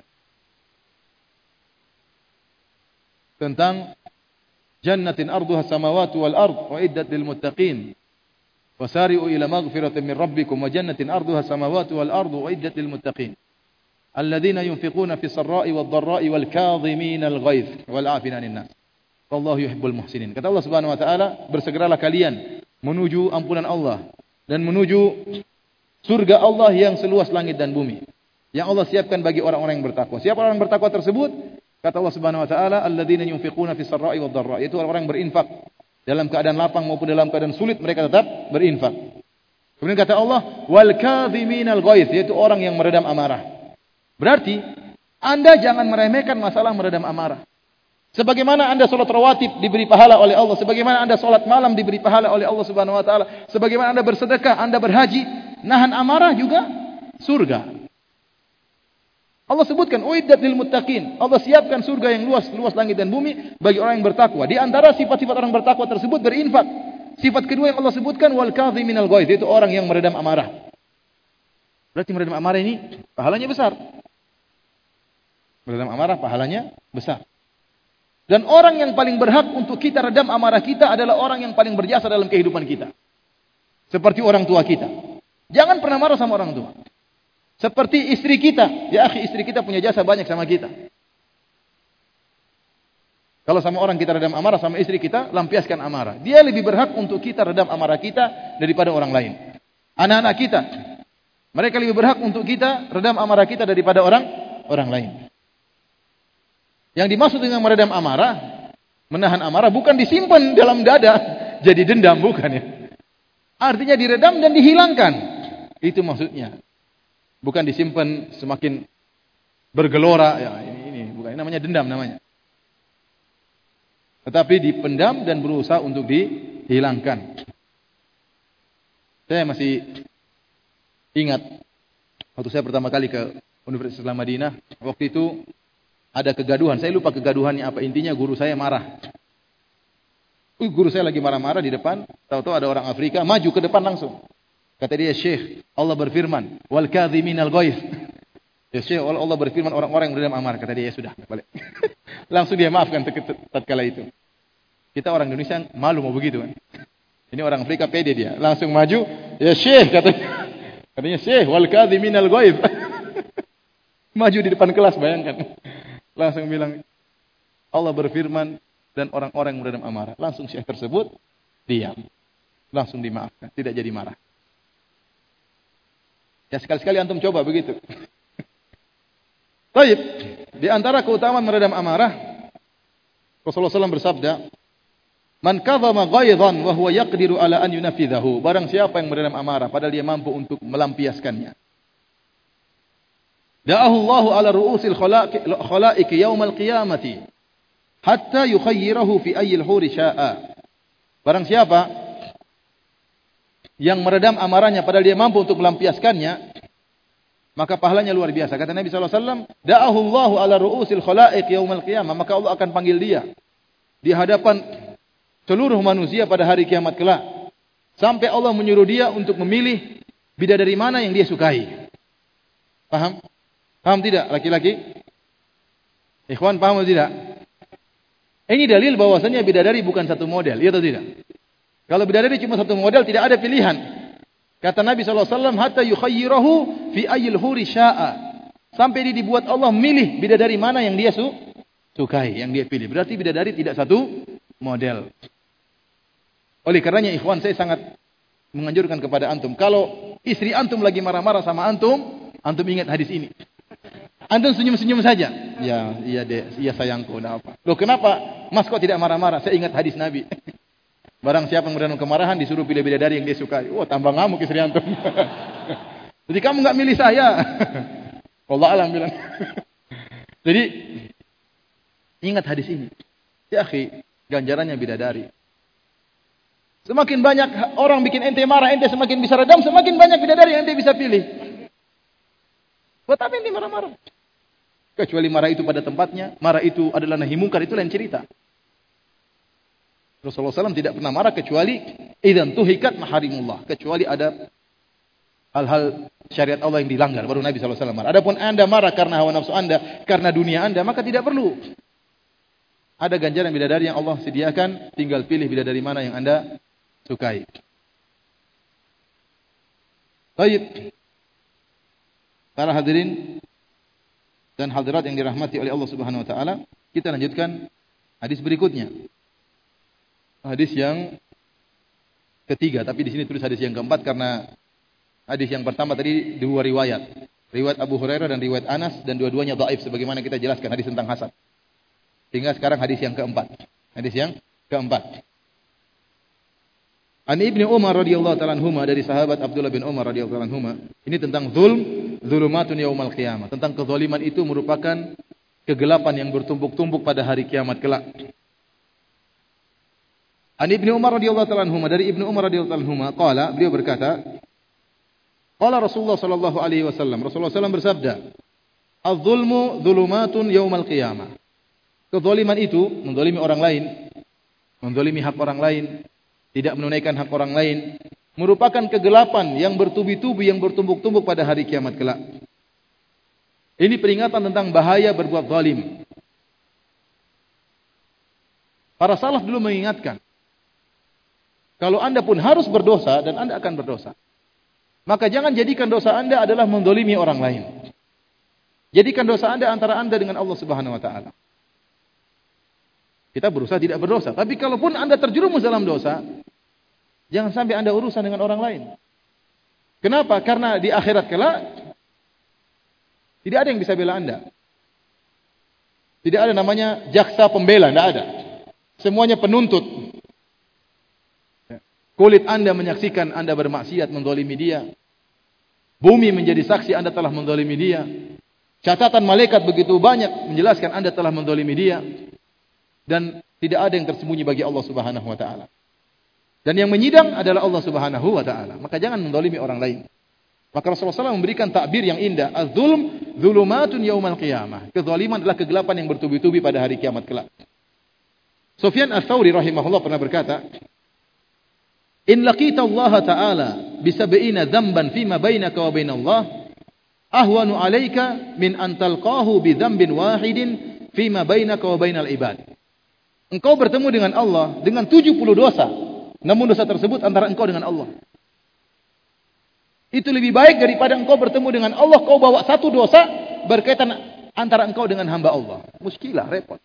Tentang jannatin arduha samawati wal ard wa iddat lil muttaqin. Wasari'u ila maghfiratin min rabbikum wa jannatin arduha samawati wal ard wa iddat lil muttaqin. Alladhina yunfiquna fis sarra'i wad dharra'i wal kadhimina al ghaidh wal 'afina 'anil nas. Wallahu yuhibbul muhsinin. Kata Allah Subhanahu wa taala, bersegeralah kalian menuju ampunan Allah dan menuju surga Allah yang seluas langit dan bumi, yang Allah siapkan bagi orang-orang yang bertakwa. Siapa orang yang bertakwa tersebut? Kata Allah Subhanahu wa taala, alladzina yunfiquna fis sarra'i wad dharra. Itu orang-orang yang berinfak dalam keadaan lapang maupun dalam keadaan sulit, mereka tetap berinfak. Kemudian kata Allah, wal kadhiminal ghaidh, yaitu orang yang meredam amarah. Berarti Anda jangan meremehkan masalah meredam amarah. Sebagaimana Anda solat rawatib diberi pahala oleh Allah, sebagaimana Anda solat malam diberi pahala oleh Allah Subhanahu wa taala, sebagaimana Anda bersedekah, Anda berhaji, nahan amarah juga surga. Allah sebutkan uiddat lil muttaqin. Allah siapkan surga yang luas, luas langit dan bumi bagi orang yang bertakwa. Di antara sifat-sifat orang bertakwa tersebut berinfak. Sifat kedua yang Allah sebutkan wal kadhiminal ghaidh, itu orang yang meredam amarah. Berarti meredam amarah ini pahalanya besar. Meredam amarah pahalanya besar. Dan orang yang paling berhak untuk kita redam amarah kita adalah orang yang paling berjasa dalam kehidupan kita. Seperti orang tua kita. Jangan pernah marah sama orang tua. Seperti istri kita. Ya akhi, istri kita punya jasa banyak sama kita. Kalau sama orang kita redam amarah, sama istri kita lampiaskan amarah. Dia lebih berhak untuk kita redam amarah kita daripada orang lain. Anak-anak kita, mereka lebih berhak untuk kita redam amarah kita daripada orang orang lain. Yang dimaksud dengan meredam amarah, menahan amarah, bukan disimpan dalam dada jadi dendam, bukan ya. Artinya diredam dan dihilangkan. Itu maksudnya. Bukan disimpan semakin bergelora, ya ini, ini bukan, ini namanya dendam namanya. Tetapi dipendam dan berusaha untuk dihilangkan. Saya masih ingat waktu saya pertama kali ke Universitas Islam Madinah, waktu itu ada kegaduhan. Saya lupa kegaduhannya apa. Intinya guru saya marah. Uh, guru saya lagi marah-marah di depan. Tahu-tahu ada orang Afrika maju ke depan langsung. Kata dia, Syekh, Allah berfirman, wal kadhiminal ghaidh. Ya Syekh, Allah berfirman orang-orang yang meredam amarah. Kata dia, ya sudah, balik. Langsung dia maafkan tatkala itu. Kita orang Indonesia malu mau begitu kan. Ini orang Afrika pede dia. Langsung maju, ya Syekh, kata dia. Katanya Syekh wal kadhiminal ghaidh. Maju di depan kelas, bayangkan. Langsung bilang, Allah berfirman, dan orang-orang yang meredam amarah. Langsung syekh tersebut diam. Langsung dimaafkan, tidak jadi marah. Ya sekali-sekali antum coba begitu. Baik, di antara keutamaan meredam amarah, Rasulullah shallallahu alaihi wasallam bersabda, "Man kadhama ghaidhan wa huwa yaqdiru ala an yunafidhahu." Barang siapa yang meredam amarah padahal dia mampu untuk melampiaskannya. Da'ahu Allahu ala ru'usil khalaiq yaumal qiyamati hatta yukhayyirahu fi ayyil huri syaa. Barang siapa yang meredam amarahnya padahal dia mampu untuk melampiaskannya, maka pahalanya luar biasa. Kata Nabi sallallahu alaihi wasallam, "Da'ahu Allahu ala ru'usil khalaiq yaumal qiyamah." Maka Allah akan panggil dia di hadapan seluruh manusia pada hari kiamat kelak. Sampai Allah menyuruh dia untuk memilih bidadari mana yang dia sukai. Paham? Paham tidak laki-laki? Ikhwan, paham atau tidak? Ini dalil bahwasanya bidadari bukan satu model, iya atau tidak? Kalau bidadari cuma satu model, tidak ada pilihan. Kata Nabi sallallahu alaihi wasallam, "Hatta yukhayyirahu fi ayyil huri syaa." Sampai dia dibuat Allah milih bidadari mana yang dia su sukai, yang dia pilih. Berarti bidadari tidak satu model. Oleh karenanya ikhwan, saya sangat menganjurkan kepada antum, kalau istri antum lagi marah-marah sama antum, antum ingat hadis ini. Antum senyum-senyum saja. Ya, iya deh, iya sayangku, udah apa? Loh, kenapa Mas kok tidak marah-marah? Saya ingat hadis Nabi. Barang siapa yang meredam kemarahan disuruh pilih bidadari yang dia sukai. Wah, tambah ngamuk istri antum. Jadi kamu enggak milih saya. Allah alam bilang. Jadi ingat hadis ini. Ya akhi, ganjarannya bidadari. Semakin banyak orang bikin ente marah, ente semakin bisa redam, semakin banyak bidadari yang ente bisa pilih. Buat apa ente marah-marah? Kecuali marah itu pada tempatnya, marah itu adalah nahi mungkar, itu lain cerita. Rasulullah shallallahu alaihi wasallam tidak pernah marah kecuali idzan tuhikat maharimullah, kecuali ada hal-hal syariat Allah yang dilanggar, baru Nabi shallallahu alaihi wasallam marah. Adapun anda marah karena hawa nafsu anda, karena dunia anda, maka tidak perlu. Ada ganjaran bidadari yang Allah sediakan, tinggal pilih bidadari mana yang anda sukai. Baik. Para hadirin dan hadirat yang dirahmati oleh Allah Subhanahu wa taala, kita lanjutkan hadis berikutnya. Hadis yang ketiga, tapi di sini tulis hadis yang keempat karena hadis yang pertama tadi dua riwayat. Riwayat Abu Hurairah dan riwayat Anas, dan dua-duanya dhaif sebagaimana kita jelaskan hadis tentang hasan. Sehingga sekarang hadis yang keempat. Hadis yang keempat. An Ibnu Umar radhiyallahu ta'ala anhuma, dari sahabat Abdullah bin Umar radhiyallahu ta'ala anhuma. Ini tentang zulm, zulumatun yaumal qiyamah. Tentang kezaliman itu merupakan kegelapan yang bertumpuk-tumpuk pada hari kiamat kelak. An Ibnu Umar radhiyallahu ta'ala anhuma, dari Ibnu Umar radhiyallahu ta'ala anhuma, qala, beliau berkata, qala Rasulullah sallallahu alaihi wasallam, Rasulullah sallallahu alaihi wasallam bersabda, "Az-zulmu zulumatun yaumal qiyamah." Kezaliman itu, menzalimi orang lain, menzalimi hak orang lain, tidak menunaikan hak orang lain, merupakan kegelapan yang bertubi-tubi, yang bertumpuk-tumpuk pada hari kiamat kelak. Ini peringatan tentang bahaya berbuat zalim. Para salaf dulu mengingatkan, kalau anda pun harus berdosa dan anda akan berdosa, maka jangan jadikan dosa anda adalah menzalimi orang lain. Jadikan dosa anda antara anda dengan Allah Subhanahu wa taala. Kita berusaha tidak berdosa. Tapi kalaupun anda terjerumus dalam dosa, jangan sampai anda urusan dengan orang lain. Kenapa? Karena di akhirat kelak tidak ada yang bisa bela anda. Tidak ada namanya jaksa pembela, tidak ada. Semuanya penuntut. Kulit anda menyaksikan anda bermaksiat, menzalimi dia. Bumi menjadi saksi anda telah menzalimi dia. Catatan malaikat begitu banyak menjelaskan anda telah menzalimi dia. Dan tidak ada yang tersembunyi bagi Allah Subhanahu wa taala. Dan yang menyidang adalah Allah Subhanahu wa taala. Maka jangan menzalimi orang lain. Maka Rasulullah shallallahu alaihi wasallam memberikan takbir yang indah, az-zulm zulumatun yaumal qiyamah. Kezaliman adalah kegelapan yang bertubi-tubi pada hari kiamat kelak. Sufyan Ats-Tsauri rahimahullah pernah berkata, "In laqita Allah taala bi sab'ina dzamban fima bainaka wa bainallah, ahwanu 'alaika min an talqahu bi dzambin wahidin fima bainaka wa bainal ibad." Engkau bertemu dengan Allah dengan tujuh puluh dosa, namun dosa tersebut antara engkau dengan Allah. Itu lebih baik daripada engkau bertemu dengan Allah, kau bawa satu dosa berkaitan antara engkau dengan hamba Allah. Muskilah, repot.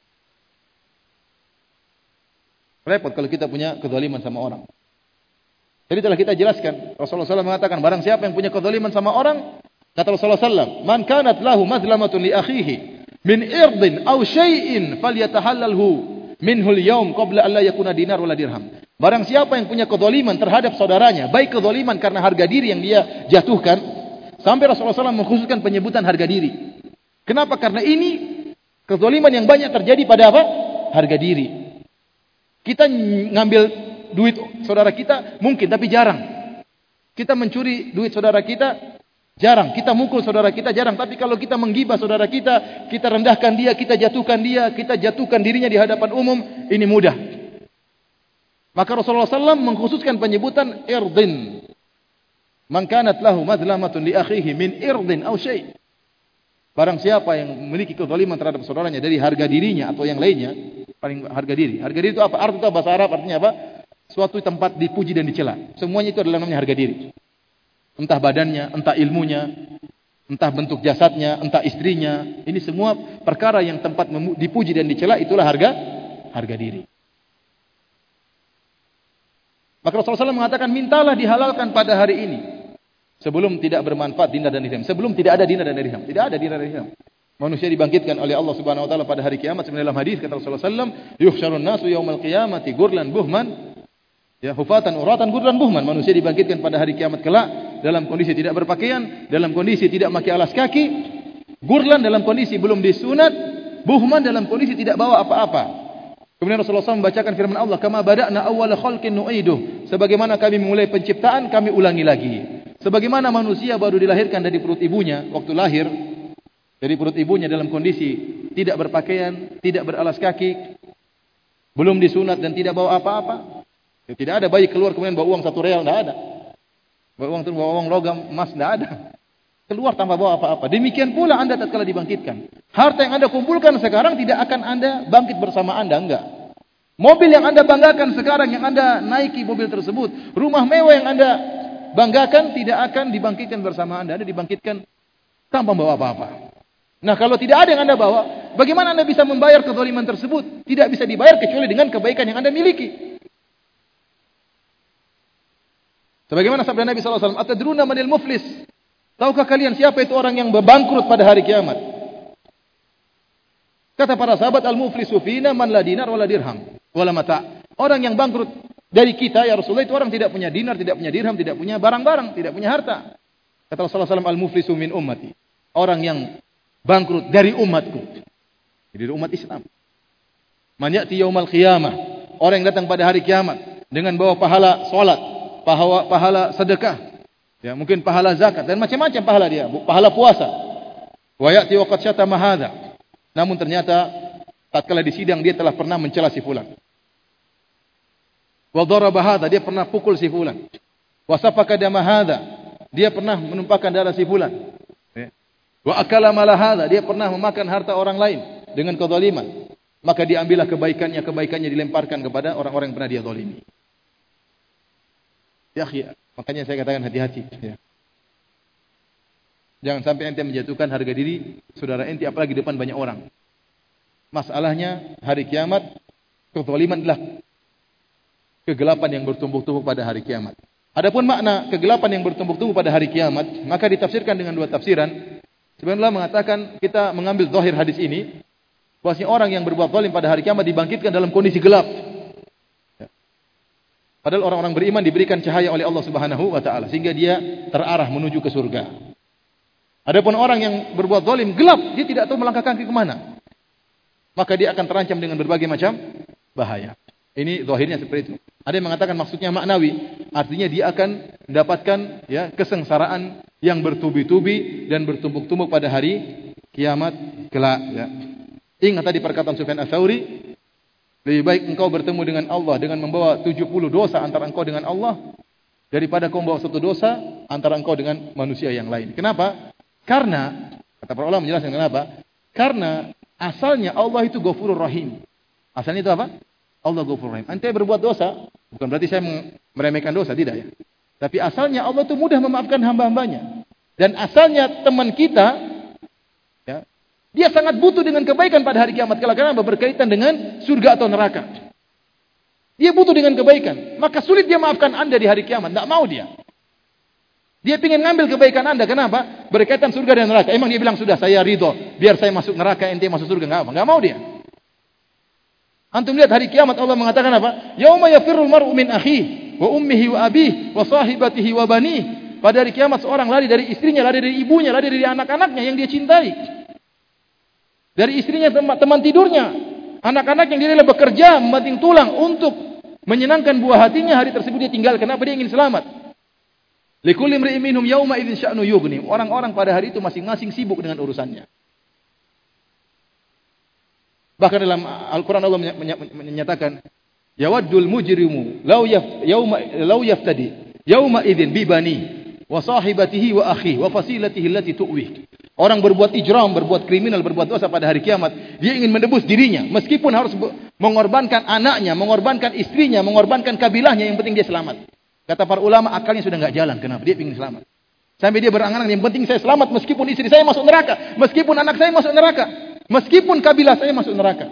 Repot kalau kita punya kezaliman sama orang. Jadi telah kita jelaskan, Rasulullah shallallahu alaihi wasallam mengatakan, barang siapa yang punya kezaliman sama orang, kata Rasulullah shallallahu alaihi wasallam, man kanat lahu mazlamatun li akhihi min irdin aw syai'in falyatahallalhu minhul yaum qabla an la yakuna dinar wala dirham. Barang siapa yang punya kezaliman terhadap saudaranya, baik kezaliman karena harga diri yang dia jatuhkan, sampai Rasulullah shallallahu alaihi wasallam mengkhususkan penyebutan harga diri. Kenapa? Karena ini kezaliman yang banyak terjadi pada apa? Harga diri. Kita ngambil duit saudara kita mungkin, tapi jarang. Kita mencuri duit saudara kita jarang. Kita mukul saudara kita jarang. Tapi kalau kita menggibah saudara kita, kita rendahkan dia, kita jatuhkan dia, kita jatuhkan dirinya di hadapan umum, ini mudah. Maka Rasulullah shallallahu alaihi wasallam mengkhususkan penyebutan irdin. Man kanat lahu mazlamatun li akhihi min irdin aw syai'. Barang siapa yang memiliki kezaliman terhadap saudaranya dari harga dirinya atau yang lainnya, paling harga diri. Harga diri itu apa? Arti itu bahasa Arab artinya apa? Suatu tempat dipuji dan dicela. Semuanya itu adalah namanya harga diri. Entah badannya, entah ilmunya, entah bentuk jasadnya, entah istrinya. Ini semua perkara yang tempat dipuji dan dicela, itulah harga harga diri. Maka Rasulullah shallallahu alaihi wasallam mengatakan, mintalah dihalalkan pada hari ini, sebelum tidak bermanfaat dinar dan dirham. Sebelum tidak ada dinar dan dirham. Tidak ada dinar dan dirham. Manusia dibangkitkan oleh Allah Subhanahu wa taala pada hari kiamat. Sebenarnya dalam hadis kata Rasulullah shallallahu alaihi wasallam, yuhsyarun nasu yaumal qiyamati gurlan buhman, ya hufatan uratan gurlan buhman. Manusia dibangkitkan pada hari kiamat kelak dalam kondisi tidak berpakaian, dalam kondisi tidak memakai alas kaki, gurlan dalam kondisi belum disunat, buhman dalam kondisi tidak bawa apa-apa. Kemudian Rasulullah shallallahu alaihi wasallam membacakan firman Allah, kama bada'na awwala khalqin nu'iduh. Sebagaimana kami memulai penciptaan, kami ulangi lagi. Sebagaimana manusia baru dilahirkan dari perut ibunya, waktu lahir dari perut ibunya dalam kondisi tidak berpakaian, tidak beralas kaki, belum disunat dan tidak bawa apa-apa. Ya, tidak ada bayi keluar kemudian bawa uang satu real, tidak ada. Bawa uang bawa uang logam emas, tidak ada. Keluar tanpa bawa apa-apa. Demikian pula Anda tatkala dibangkitkan. Harta yang Anda kumpulkan sekarang tidak akan Anda bangkit bersama Anda, enggak. Mobil yang Anda banggakan sekarang, yang Anda naiki mobil tersebut, rumah mewah yang Anda banggakan tidak akan dibangkitkan bersama Anda. Anda dibangkitkan tanpa bawa apa-apa. Nah, kalau tidak ada yang Anda bawa, bagaimana Anda bisa membayar kezaliman tersebut? Tidak bisa dibayar kecuali dengan kebaikan yang Anda miliki. Sebagaimana sabda Nabi sallallahu alaihi wasallam, "Atadruna manil muflis?" Tahukah kalian siapa itu orang yang bangkrut pada hari kiamat? Kata para sahabat, "Al-muflisu fina man la dinar wala dirham wala mata." Orang yang bangkrut dari kita ya Rasulullah itu orang tidak punya dinar, tidak punya dirham, tidak punya barang-barang, tidak punya harta. Kata Rasulullah sallallahu alaihi wasallam, "Al-muflisu min ummati." Orang yang bangkrut dari umatku. Jadi dari umat Islam. Man ya'ti yaumal qiyamah. Orang yang datang pada hari kiamat dengan bawa pahala salat, pahala pahala sedekah, ya mungkin pahala zakat dan macam-macam pahala dia, pahala puasa. Wa ya'ti wa qad syatama hadza. Namun ternyata tatkala di sidang dia telah pernah mencela si fulan. Wa daraba hadza, dia pernah pukul si fulan. Wa safaka dama hadza, dia pernah menumpahkan darah si fulan. Wa akala mala hadza, dia pernah memakan harta orang lain dengan kezaliman. Maka diambillah kebaikannya, kebaikannya dilemparkan kepada orang-orang yang pernah dia zalimi. Ya akhi, makanya saya katakan hati-hati ya. Jangan sampai ente menjatuhkan harga diri saudara ente apalagi depan banyak orang. Masalahnya hari kiamat, kezaliman adalah kegelapan yang bertumbuk-tumbuk pada hari kiamat. Adapun makna kegelapan yang bertumbuk-tumbuk pada hari kiamat, maka ditafsirkan dengan dua tafsiran. Sebenarnya mengatakan kita mengambil zahir hadis ini, bahwasanya orang yang berbuat zalim pada hari kiamat dibangkitkan dalam kondisi gelap. Padahal orang-orang beriman diberikan cahaya oleh Allah Subhanahu wa taala sehingga dia terarah menuju ke surga. Adapun orang yang berbuat zalim gelap, dia tidak tahu melangkah kaki ke mana. Maka dia akan terancam dengan berbagai macam bahaya. Ini zahirnya seperti itu. Ada yang mengatakan maksudnya maknawi, artinya dia akan mendapatkan ya kesengsaraan yang bertubi-tubi dan bertumpuk-tumpuk pada hari kiamat kelak ya. Ingat tadi perkataan Sufyan Ats-Tsauri, lebih baik engkau bertemu dengan Allah dengan membawa tujuh puluh dosa antara engkau dengan Allah daripada kau membawa satu dosa antara engkau dengan manusia yang lain. Kenapa? Karena kata para ulama menjelaskan kenapa? Karena asalnya Allah itu Ghafurur Rahim. Asalnya itu apa? Allah Ghafurur Rahim. Ente berbuat dosa, bukan berarti saya meremehkan dosa, tidak ya. Tapi asalnya Allah itu mudah memaafkan hamba-hambanya. Dan asalnya teman kita, ya, dia sangat butuh dengan kebaikan pada hari kiamat kelak. Karena berkaitan dengan surga atau neraka. Dia butuh dengan kebaikan. Maka sulit dia maafkan Anda di hari kiamat. Tidak mau dia. Dia ingin ngambil kebaikan Anda. Kenapa? Berkaitan surga dan neraka. Emang dia bilang, sudah saya ridho. Biar saya masuk neraka, ente masuk surga. Enggak apa. Enggak mau dia. Antum lihat hari kiamat Allah mengatakan apa? Yauma yafirrul mar'u min akhihi wa ummihi wa abihi wa sahibatihi wa banihi. Pada hari kiamat seorang lari dari istrinya, lari dari ibunya, lari dari anak-anaknya yang dia cintai. Dari istrinya, teman, teman tidurnya, anak-anak yang dia rela bekerja, membanting tulang untuk menyenangkan buah hatinya, hari tersebut dia tinggal. Kenapa? Dia ingin selamat. Likulli imri'in minhum yauma idzin sya'nu yughni. Orang-orang pada hari itu masing-masing sibuk dengan urusannya. Bahkan dalam Al-Quran Allah menyatakan, yawaddul mujrimu law yaf yauma law yaftadi yauma idzin bi bani wa sahibatihi wa akhihi wa fasilatihi allati tu'wi. Orang berbuat ijram, berbuat kriminal, berbuat dosa pada hari kiamat, dia ingin menebus dirinya meskipun harus mengorbankan anaknya, mengorbankan istrinya, mengorbankan kabilahnya, yang penting dia selamat. Kata para ulama, akalnya sudah enggak jalan. Kenapa? Dia ingin selamat. Sampai dia berangan-angan, yang penting saya selamat meskipun istri saya masuk neraka, meskipun anak saya masuk neraka, meskipun kabilah saya masuk neraka.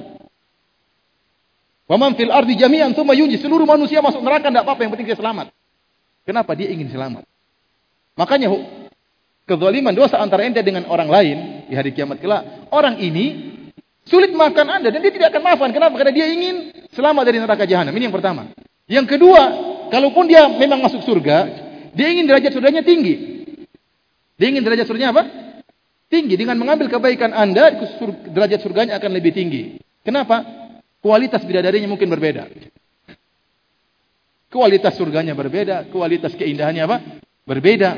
Wa man fil ardi jami'an tsumma yunji. Seluruh manusia masuk neraka enggak apa-apa, yang penting saya selamat. Kenapa? Dia ingin selamat. Makanya kezaliman, dosa antara ente dengan orang lain di hari kiamat kelak, orang ini sulit maafkan Anda dan dia tidak akan maafkan. Kenapa? Karena dia ingin selamat dari neraka jahanam. Ini yang pertama. Yang kedua, kalaupun dia memang masuk surga, dia ingin derajat surganya tinggi. Dia ingin derajat surganya apa? Tinggi. Dengan mengambil kebaikan Anda, derajat surganya akan lebih tinggi. Kenapa? Kualitas bidadarinya mungkin berbeda. Kualitas surganya berbeda, kualitas keindahannya apa? Berbeda.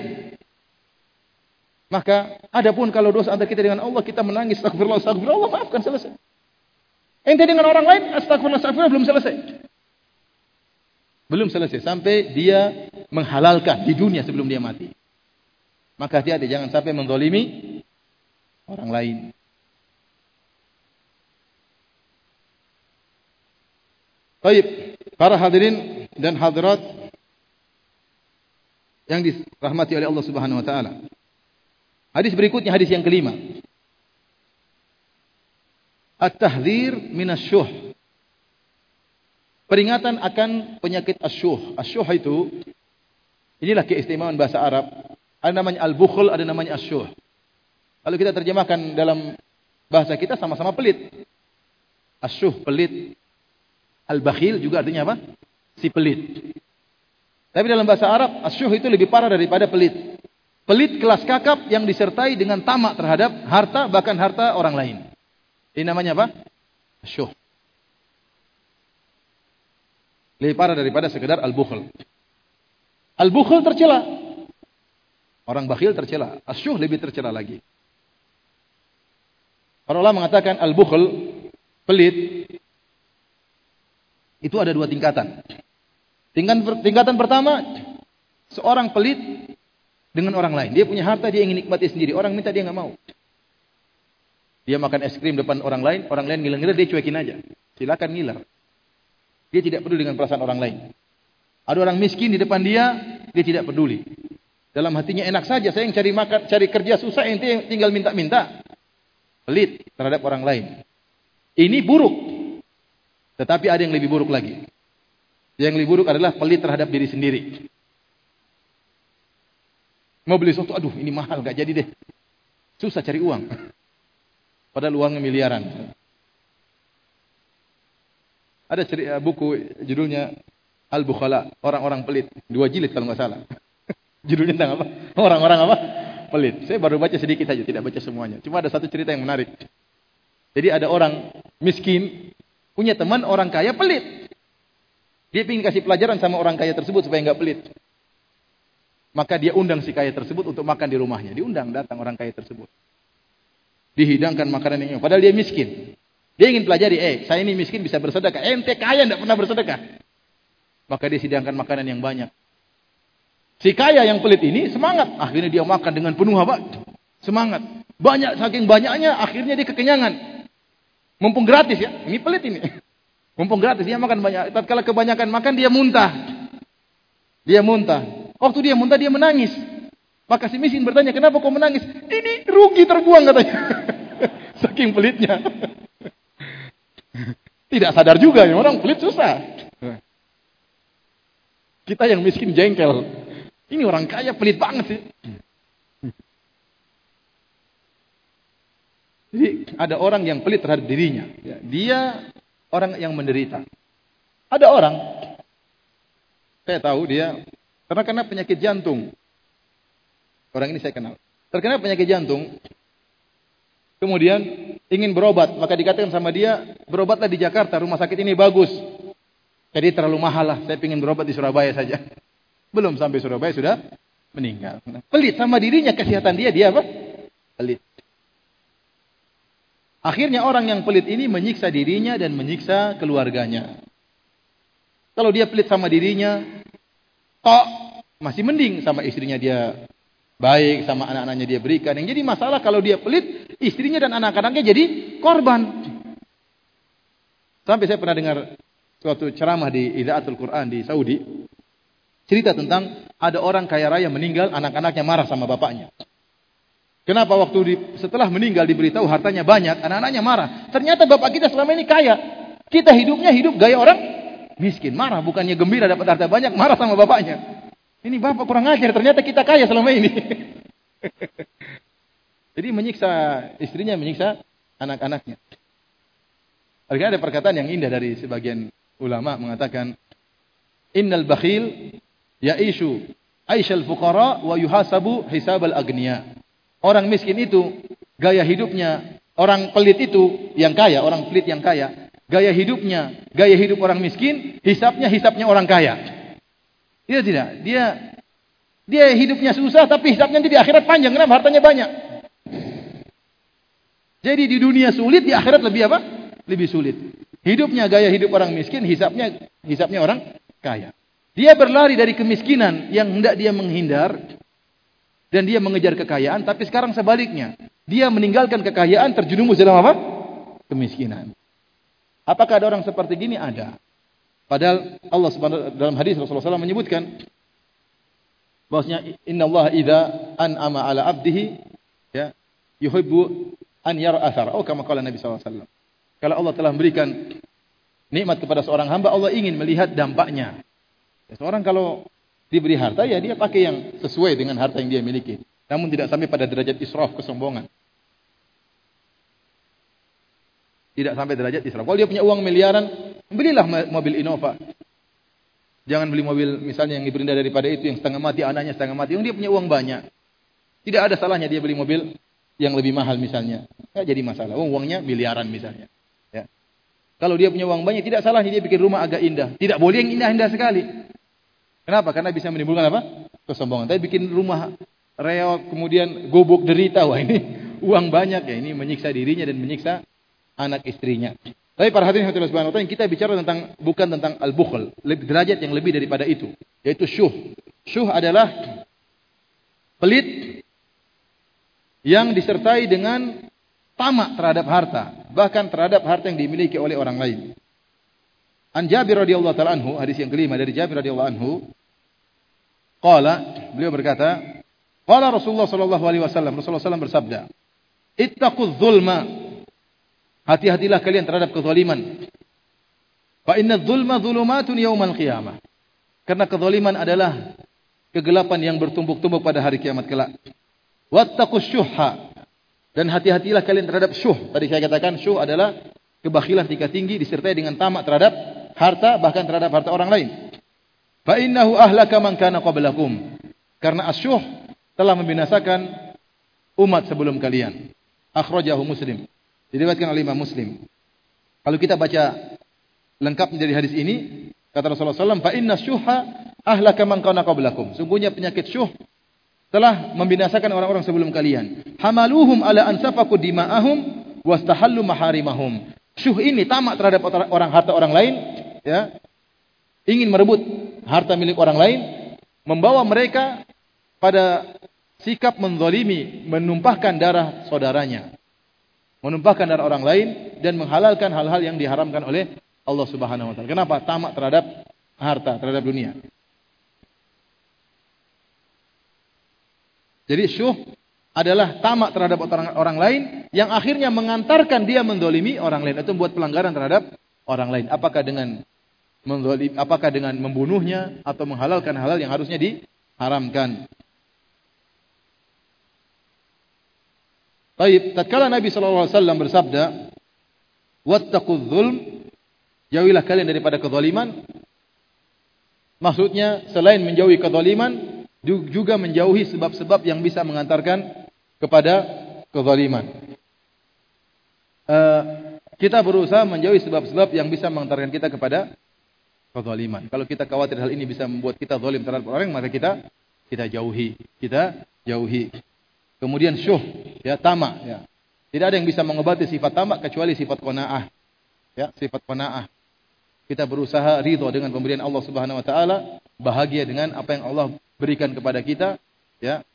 Maka, adapun kalau dosa antara kita dengan Allah, kita menangis, astagfirullah, astagfirullah, Allah maafkan, selesai. Ente dengan orang lain, astagfirullah, astagfirullah, belum selesai. Belum selesai, sampai dia menghalalkan di dunia sebelum dia mati. Maka hati-hati, jangan sampai menzalimi orang lain. Baik, para hadirin dan hadirat yang dirahmati oleh Allah Subhanahu wa taala. Hadis berikutnya, hadis yang kelima. At-tahdzir minasyuh. Peringatan akan penyakit asyuh. Asyuh itu, inilah keistimewaan bahasa Arab. Ada namanya al-bukhl, ada namanya asyuh. Kalau kita terjemahkan dalam bahasa kita, sama-sama pelit. Asyuh, pelit. Al-bakhil juga artinya apa? Si pelit. Tapi dalam bahasa Arab, asyuh itu lebih parah daripada pelit. Pelit kelas kakap yang disertai dengan tamak terhadap harta, bahkan harta orang lain. Ini namanya apa? Asyuh. Lebih parah daripada sekedar al-bukhl. Al-bukhl tercela. Orang bakhil tercela. Asyuh lebih tercela lagi. Para ulama mengatakan al-bukhl, pelit, itu ada dua tingkatan. Tingkatan, tingkatan pertama, seorang pelit dengan orang lain. Dia punya harta, dia ingin nikmati sendiri. Orang minta, dia nggak mau. Dia makan es krim depan orang lain, orang lain ngiler-ngiler, dia cuekin aja. Silakan ngiler. Dia tidak peduli dengan perasaan orang lain. Ada orang miskin di depan dia, dia tidak peduli. Dalam hatinya enak saja, saya yang cari makan, cari kerja susah, ente tinggal minta-minta. Pelit terhadap orang lain. Ini buruk. Tetapi ada yang lebih buruk lagi. Yang lebih buruk adalah pelit terhadap diri sendiri. Mau beli sesuatu, aduh ini mahal, gak jadi deh. Susah cari uang. Padahal uangnya miliaran. Ada cerita buku judulnya Al-Bukhala, orang-orang pelit. Dua jilid kalau nggak salah. Judulnya tentang apa? Orang-orang apa? Pelit. Saya baru baca sedikit saja, tidak baca semuanya. Cuma ada satu cerita yang menarik. Jadi ada orang miskin, punya teman orang kaya pelit. Dia ingin kasih pelajaran sama orang kaya tersebut supaya nggak pelit. Maka dia undang si kaya tersebut untuk makan di rumahnya. Diundang, datang orang kaya tersebut. Dihidangkan makanan yang padahal dia miskin. Dia ingin pelajari, eh saya ini miskin bisa bersedekah. Ente kaya tidak pernah bersedekah. Maka dia sidangkan makanan yang banyak. Si kaya yang pelit ini semangat. Akhirnya dia makan dengan penuh apa? Semangat. Banyak, saking banyaknya akhirnya dia kekenyangan. Mumpung gratis ya. Ini pelit ini. Mumpung gratis dia makan banyak. Tatkala kebanyakan makan dia muntah. Dia muntah. Waktu dia muntah dia menangis. Maka si miskin bertanya, kenapa kau menangis? Ini rugi terbuang katanya. Saking pelitnya. Tidak sadar juga, ya orang pelit susah. Kita yang miskin jengkel. Ini orang kaya pelit banget sih. Jadi ada orang yang pelit terhadap dirinya. Dia orang yang menderita. Ada orang, saya tahu dia karena kena penyakit jantung. Orang ini saya kenal. Terkena penyakit jantung. Kemudian ingin berobat. Maka dikatakan sama dia, berobatlah di Jakarta. Rumah sakit ini bagus. Jadi terlalu mahal lah. Saya ingin berobat di Surabaya saja. Belum sampai Surabaya sudah meninggal. Pelit sama dirinya. Kesehatan dia, dia apa? Pelit. Akhirnya orang yang pelit ini menyiksa dirinya dan menyiksa keluarganya. Kalau dia pelit sama dirinya, kok masih mending sama istrinya dia baik, sama anak-anaknya dia berikan. Yang jadi masalah kalau dia pelit, istrinya dan anak-anaknya jadi korban. Sampai saya pernah dengar suatu ceramah di Idaatul Quran di Saudi. Cerita tentang ada orang kaya raya meninggal, anak-anaknya marah sama bapaknya. Kenapa waktu di, setelah meninggal diberitahu hartanya banyak, anak-anaknya marah. Ternyata bapak kita selama ini kaya. Kita hidupnya hidup gaya orang miskin. Marah, bukannya gembira dapat harta banyak, marah sama bapaknya. Ini bapak kurang ajar, ternyata kita kaya selama ini. Jadi menyiksa istrinya, menyiksa anak-anaknya. Ada perkataan yang indah dari sebagian ulama mengatakan, Innal bakhil ya'ishu aisyal fuqara wa yuhasabu hisabal agniya. Orang miskin itu, gaya hidupnya, orang pelit itu yang kaya, orang pelit yang kaya, gaya hidupnya, gaya hidup orang miskin, hisapnya hisapnya orang kaya. Dia tidak, dia dia hidupnya susah tapi hisapnya nanti di akhirat panjang, kenapa? Hartanya banyak. Jadi di dunia sulit, di akhirat lebih apa? Lebih sulit. Hidupnya gaya hidup orang miskin, hisapnya hisapnya orang kaya. Dia berlari dari kemiskinan yang hendak dia menghindar dan dia mengejar kekayaan, tapi sekarang sebaliknya. Dia meninggalkan kekayaan terjerumus dalam apa? Kemiskinan. Apakah ada orang seperti gini? Ada. Padahal Allah Subhanahu dalam hadis Rasulullah shallallahu alaihi wasallam menyebutkan bahwasanya innallaha idza an'ama 'ala 'abdihi ya yuhibbu an yara athar. Oh, kama qala Nabi sallallahu alaihi wasallam. Kalau Allah telah memberikan nikmat kepada seorang hamba, Allah ingin melihat dampaknya. Ya, seorang kalau diberi harta, ya dia pakai yang sesuai dengan harta yang dia miliki. Namun tidak sampai pada derajat israf, kesombongan. Tidak sampai derajat israf. Kalau dia punya uang miliaran, belilah mobil Innova. Jangan beli mobil misalnya yang lebih rendah daripada itu, yang setengah mati, anaknya setengah mati. Yang dia punya uang banyak. Tidak ada salahnya dia beli mobil yang lebih mahal misalnya. Tidak jadi masalah. Uang uangnya miliaran misalnya. Ya. Kalau dia punya uang banyak, tidak salahnya dia bikin rumah agak indah. Tidak boleh yang indah-indah sekali. Kenapa? Karena bisa menimbulkan apa? Kesombongan. Tapi bikin rumah reot, kemudian gobok derita. Wah, ini uang banyak ya. Ini menyiksa dirinya dan menyiksa anak istrinya. Tapi para hadirin Allah Subhanahu wa taala, kita bicara tentang bukan tentang al-bukhl, lebih derajat yang lebih daripada itu, yaitu syuh. Syuh adalah pelit yang disertai dengan tamak terhadap harta, bahkan terhadap harta yang dimiliki oleh orang lain. An Jabir radhiyallahu taala anhu, hadis yang kelima dari Jabir radhiyallahu anhu, qala, beliau berkata, qala Rasulullah sallallahu alaihi wasallam, Rasulullah sallallahu alaihi wasallam bersabda, ittaqudz zulma. Hati-hatilah kalian terhadap kezaliman. Fa inna dzulma dzulumatun yaumal qiyamah. Karena kezaliman adalah kegelapan yang bertumpuk-tumpuk pada hari kiamat kelak. Wattaqus syuhha. Dan hati-hatilah kalian terhadap syuh. Tadi saya katakan syuh adalah kebakhilan tingkat tinggi disertai dengan tamak terhadap harta, bahkan terhadap harta orang lain. Fa innahu ahlaka man kana qablakum. Karena asyuh telah membinasakan umat sebelum kalian. Akhrajahu Muslim. Diriwayatkan oleh Imam Muslim. Kalau kita baca lengkapnya dari hadis ini, kata Rasulullah sallallahu alaihi wasallam, fa inna syuhha ahlaka man kana qablakum. Sungguhnya penyakit syuh telah membinasakan orang-orang sebelum kalian. Hamaluhum ala ansafaku dima'ahum wastahallu maharimahum. Syuh ini tamak terhadap orang harta orang lain, ya. Ingin merebut harta milik orang lain, membawa mereka pada sikap menzalimi, menumpahkan darah saudaranya. Menumpahkan darah orang lain dan menghalalkan hal-hal yang diharamkan oleh Allah Subhanahu wa taala. Kenapa? Tamak terhadap harta, terhadap dunia. Jadi syuh adalah tamak terhadap orang, orang lain yang akhirnya mengantarkan dia mendolimi orang lain atau membuat pelanggaran terhadap orang lain. Apakah dengan mendolim, apakah dengan membunuhnya atau menghalalkan halal yang harusnya diharamkan. Baik, tatkala Nabi sallallahu alaihi wasallam bersabda, "Wattaqudz dzulm," jauhilah kalian daripada kezaliman. Maksudnya selain menjauhi kezaliman, juga menjauhi sebab-sebab yang bisa mengantarkan kepada kezaliman. Uh, kita berusaha menjauhi sebab-sebab yang bisa mengantarkan kita kepada kezaliman. Kalau kita khawatir hal ini bisa membuat kita zalim terhadap orang, maka kita kita jauhi, kita jauhi. Kemudian syuh, ya, tamak, ya. Tidak ada yang bisa mengobati sifat tamak kecuali sifat qanaah. Ya, sifat qanaah. Kita berusaha ridha dengan pemberian Allah Subhanahu wa taala, bahagia dengan apa yang Allah berikan kepada kita, ya.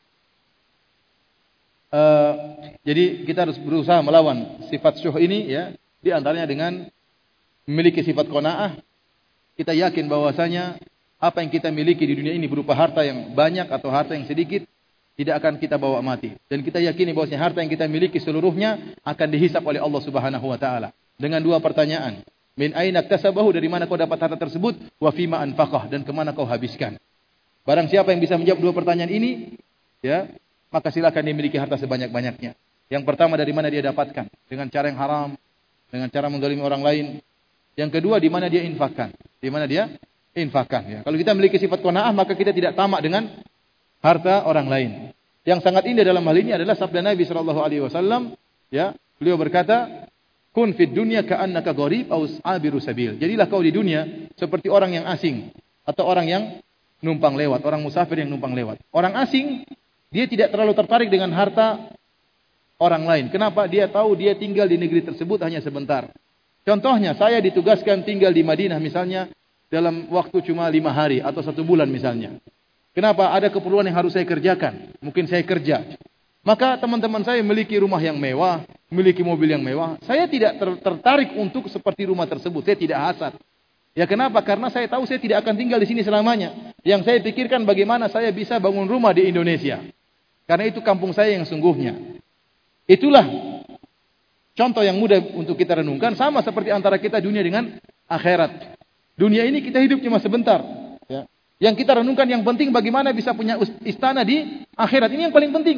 Uh, jadi kita harus berusaha melawan sifat syuh ini, ya. Di antaranya dengan memiliki sifat qanaah. Kita yakin bahwasanya apa yang kita miliki di dunia ini berupa harta yang banyak atau harta yang sedikit tidak akan kita bawa mati. Dan kita yakini bahwasanya harta yang kita miliki seluruhnya akan dihisap oleh Allah Subhanahu wa taala dengan dua pertanyaan. Min aina iktasabahu, dari mana kau dapat harta tersebut? Wa fima anfaqah, dan kemana kau habiskan? Barang siapa yang bisa menjawab dua pertanyaan ini, ya, maka silakan dia miliki harta sebanyak-banyaknya. Yang pertama, dari mana dia dapatkan? Dengan cara yang haram, dengan cara menzalimi orang lain. Yang kedua, di mana dia infakkan? Di mana dia infakkan, ya. Kalau kita memiliki sifat qanaah, maka kita tidak tamak dengan harta orang lain. Yang sangat indah dalam hal ini adalah sabda Nabi sallallahu alaihi wasallam, ya. Beliau berkata, "Kun fid dunya ka'annaka gharib aw abiru sabil." Jadilah kau di dunia seperti orang yang asing atau orang yang numpang lewat, orang musafir yang numpang lewat. Orang asing, dia tidak terlalu tertarik dengan harta orang lain. Kenapa? Dia tahu dia tinggal di negeri tersebut hanya sebentar. Contohnya, saya ditugaskan tinggal di Madinah misalnya dalam waktu cuma lima hari atau satu bulan misalnya. Kenapa? Ada keperluan yang harus saya kerjakan. Mungkin saya kerja. Maka teman-teman saya memiliki rumah yang mewah, memiliki mobil yang mewah. Saya tidak ter tertarik untuk seperti rumah tersebut. Saya tidak hasad. Ya, kenapa? Karena saya tahu saya tidak akan tinggal di sini selamanya. Yang saya pikirkan bagaimana saya bisa bangun rumah di Indonesia. Karena itu kampung saya yang sungguhnya. Itulah contoh yang mudah untuk kita renungkan. Sama seperti antara kita dunia dengan akhirat. Dunia ini kita hidup cuma sebentar. Ya. Yang kita renungkan yang penting bagaimana bisa punya istana di akhirat. Ini yang paling penting.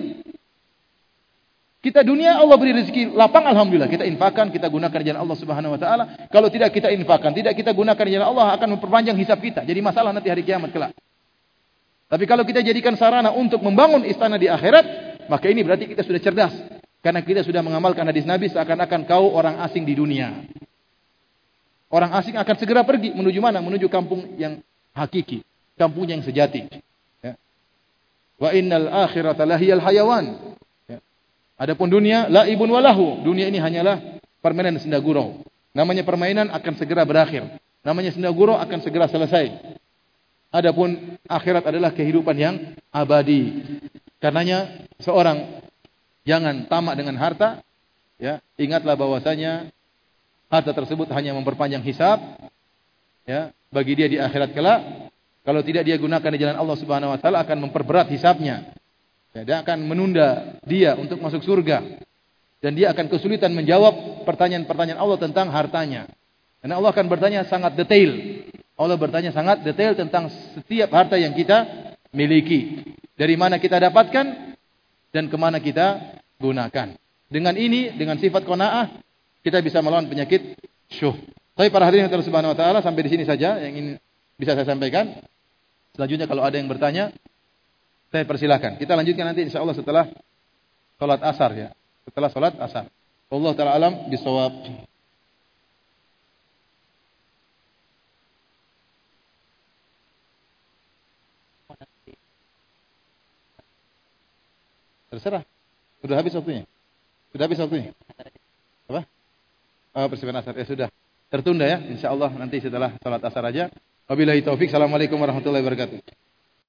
Kita dunia Allah beri rezeki lapang, alhamdulillah. Kita infakkan, kita gunakan di jalan Allah Subhanahu wa taala. Kalau tidak kita infakkan, tidak kita gunakan di jalan Allah, akan memperpanjang hisab kita. Jadi masalah nanti hari kiamat kelak. Tapi kalau kita jadikan sarana untuk membangun istana di akhirat, maka ini berarti kita sudah cerdas. Karena kita sudah mengamalkan hadis Nabi, seakan-akan kau orang asing di dunia. Orang asing akan segera pergi menuju mana? Menuju kampung yang hakiki, kampung yang sejati. Ya. Wa innal akhirata lahiyal hayawan. Adapun dunia, laibun walahu. Dunia ini hanyalah permainan senda gurau. Namanya permainan akan segera berakhir. Namanya senda gurau akan segera selesai. Adapun akhirat adalah kehidupan yang abadi. Karenanya seorang jangan tamak dengan harta. Ya, ingatlah bahwasanya harta tersebut hanya memperpanjang hisab. Ya, bagi dia di akhirat kelak. Kalau tidak dia gunakan di jalan Allah Subhanahu wa taala akan memperberat hisabnya. Ya, dia akan menunda dia untuk masuk surga. Dan dia akan kesulitan menjawab pertanyaan-pertanyaan Allah tentang hartanya. Karena Allah akan bertanya sangat detail. Allah bertanya sangat detail tentang setiap harta yang kita miliki. Dari mana kita dapatkan dan kemana kita gunakan. Dengan ini, dengan sifat qanaah, kita bisa melawan penyakit syuh. Tapi para hadirin yang Subhanahu wa taala, sampai di sini saja yang ingin bisa saya sampaikan. Selanjutnya kalau ada yang bertanya, saya persilakan. Kita lanjutkan nanti insyaallah setelah salat asar, ya. Setelah salat asar. Wallahu taala alam bisawab. Terserah. Sudah habis waktunya? Sudah habis waktunya? Apa? Oh, persiapan asar. Ya sudah. Tertunda ya. Insyaallah nanti setelah salat asar aja. Wabillahi taufik. Assalamualaikum warahmatullahi wabarakatuh.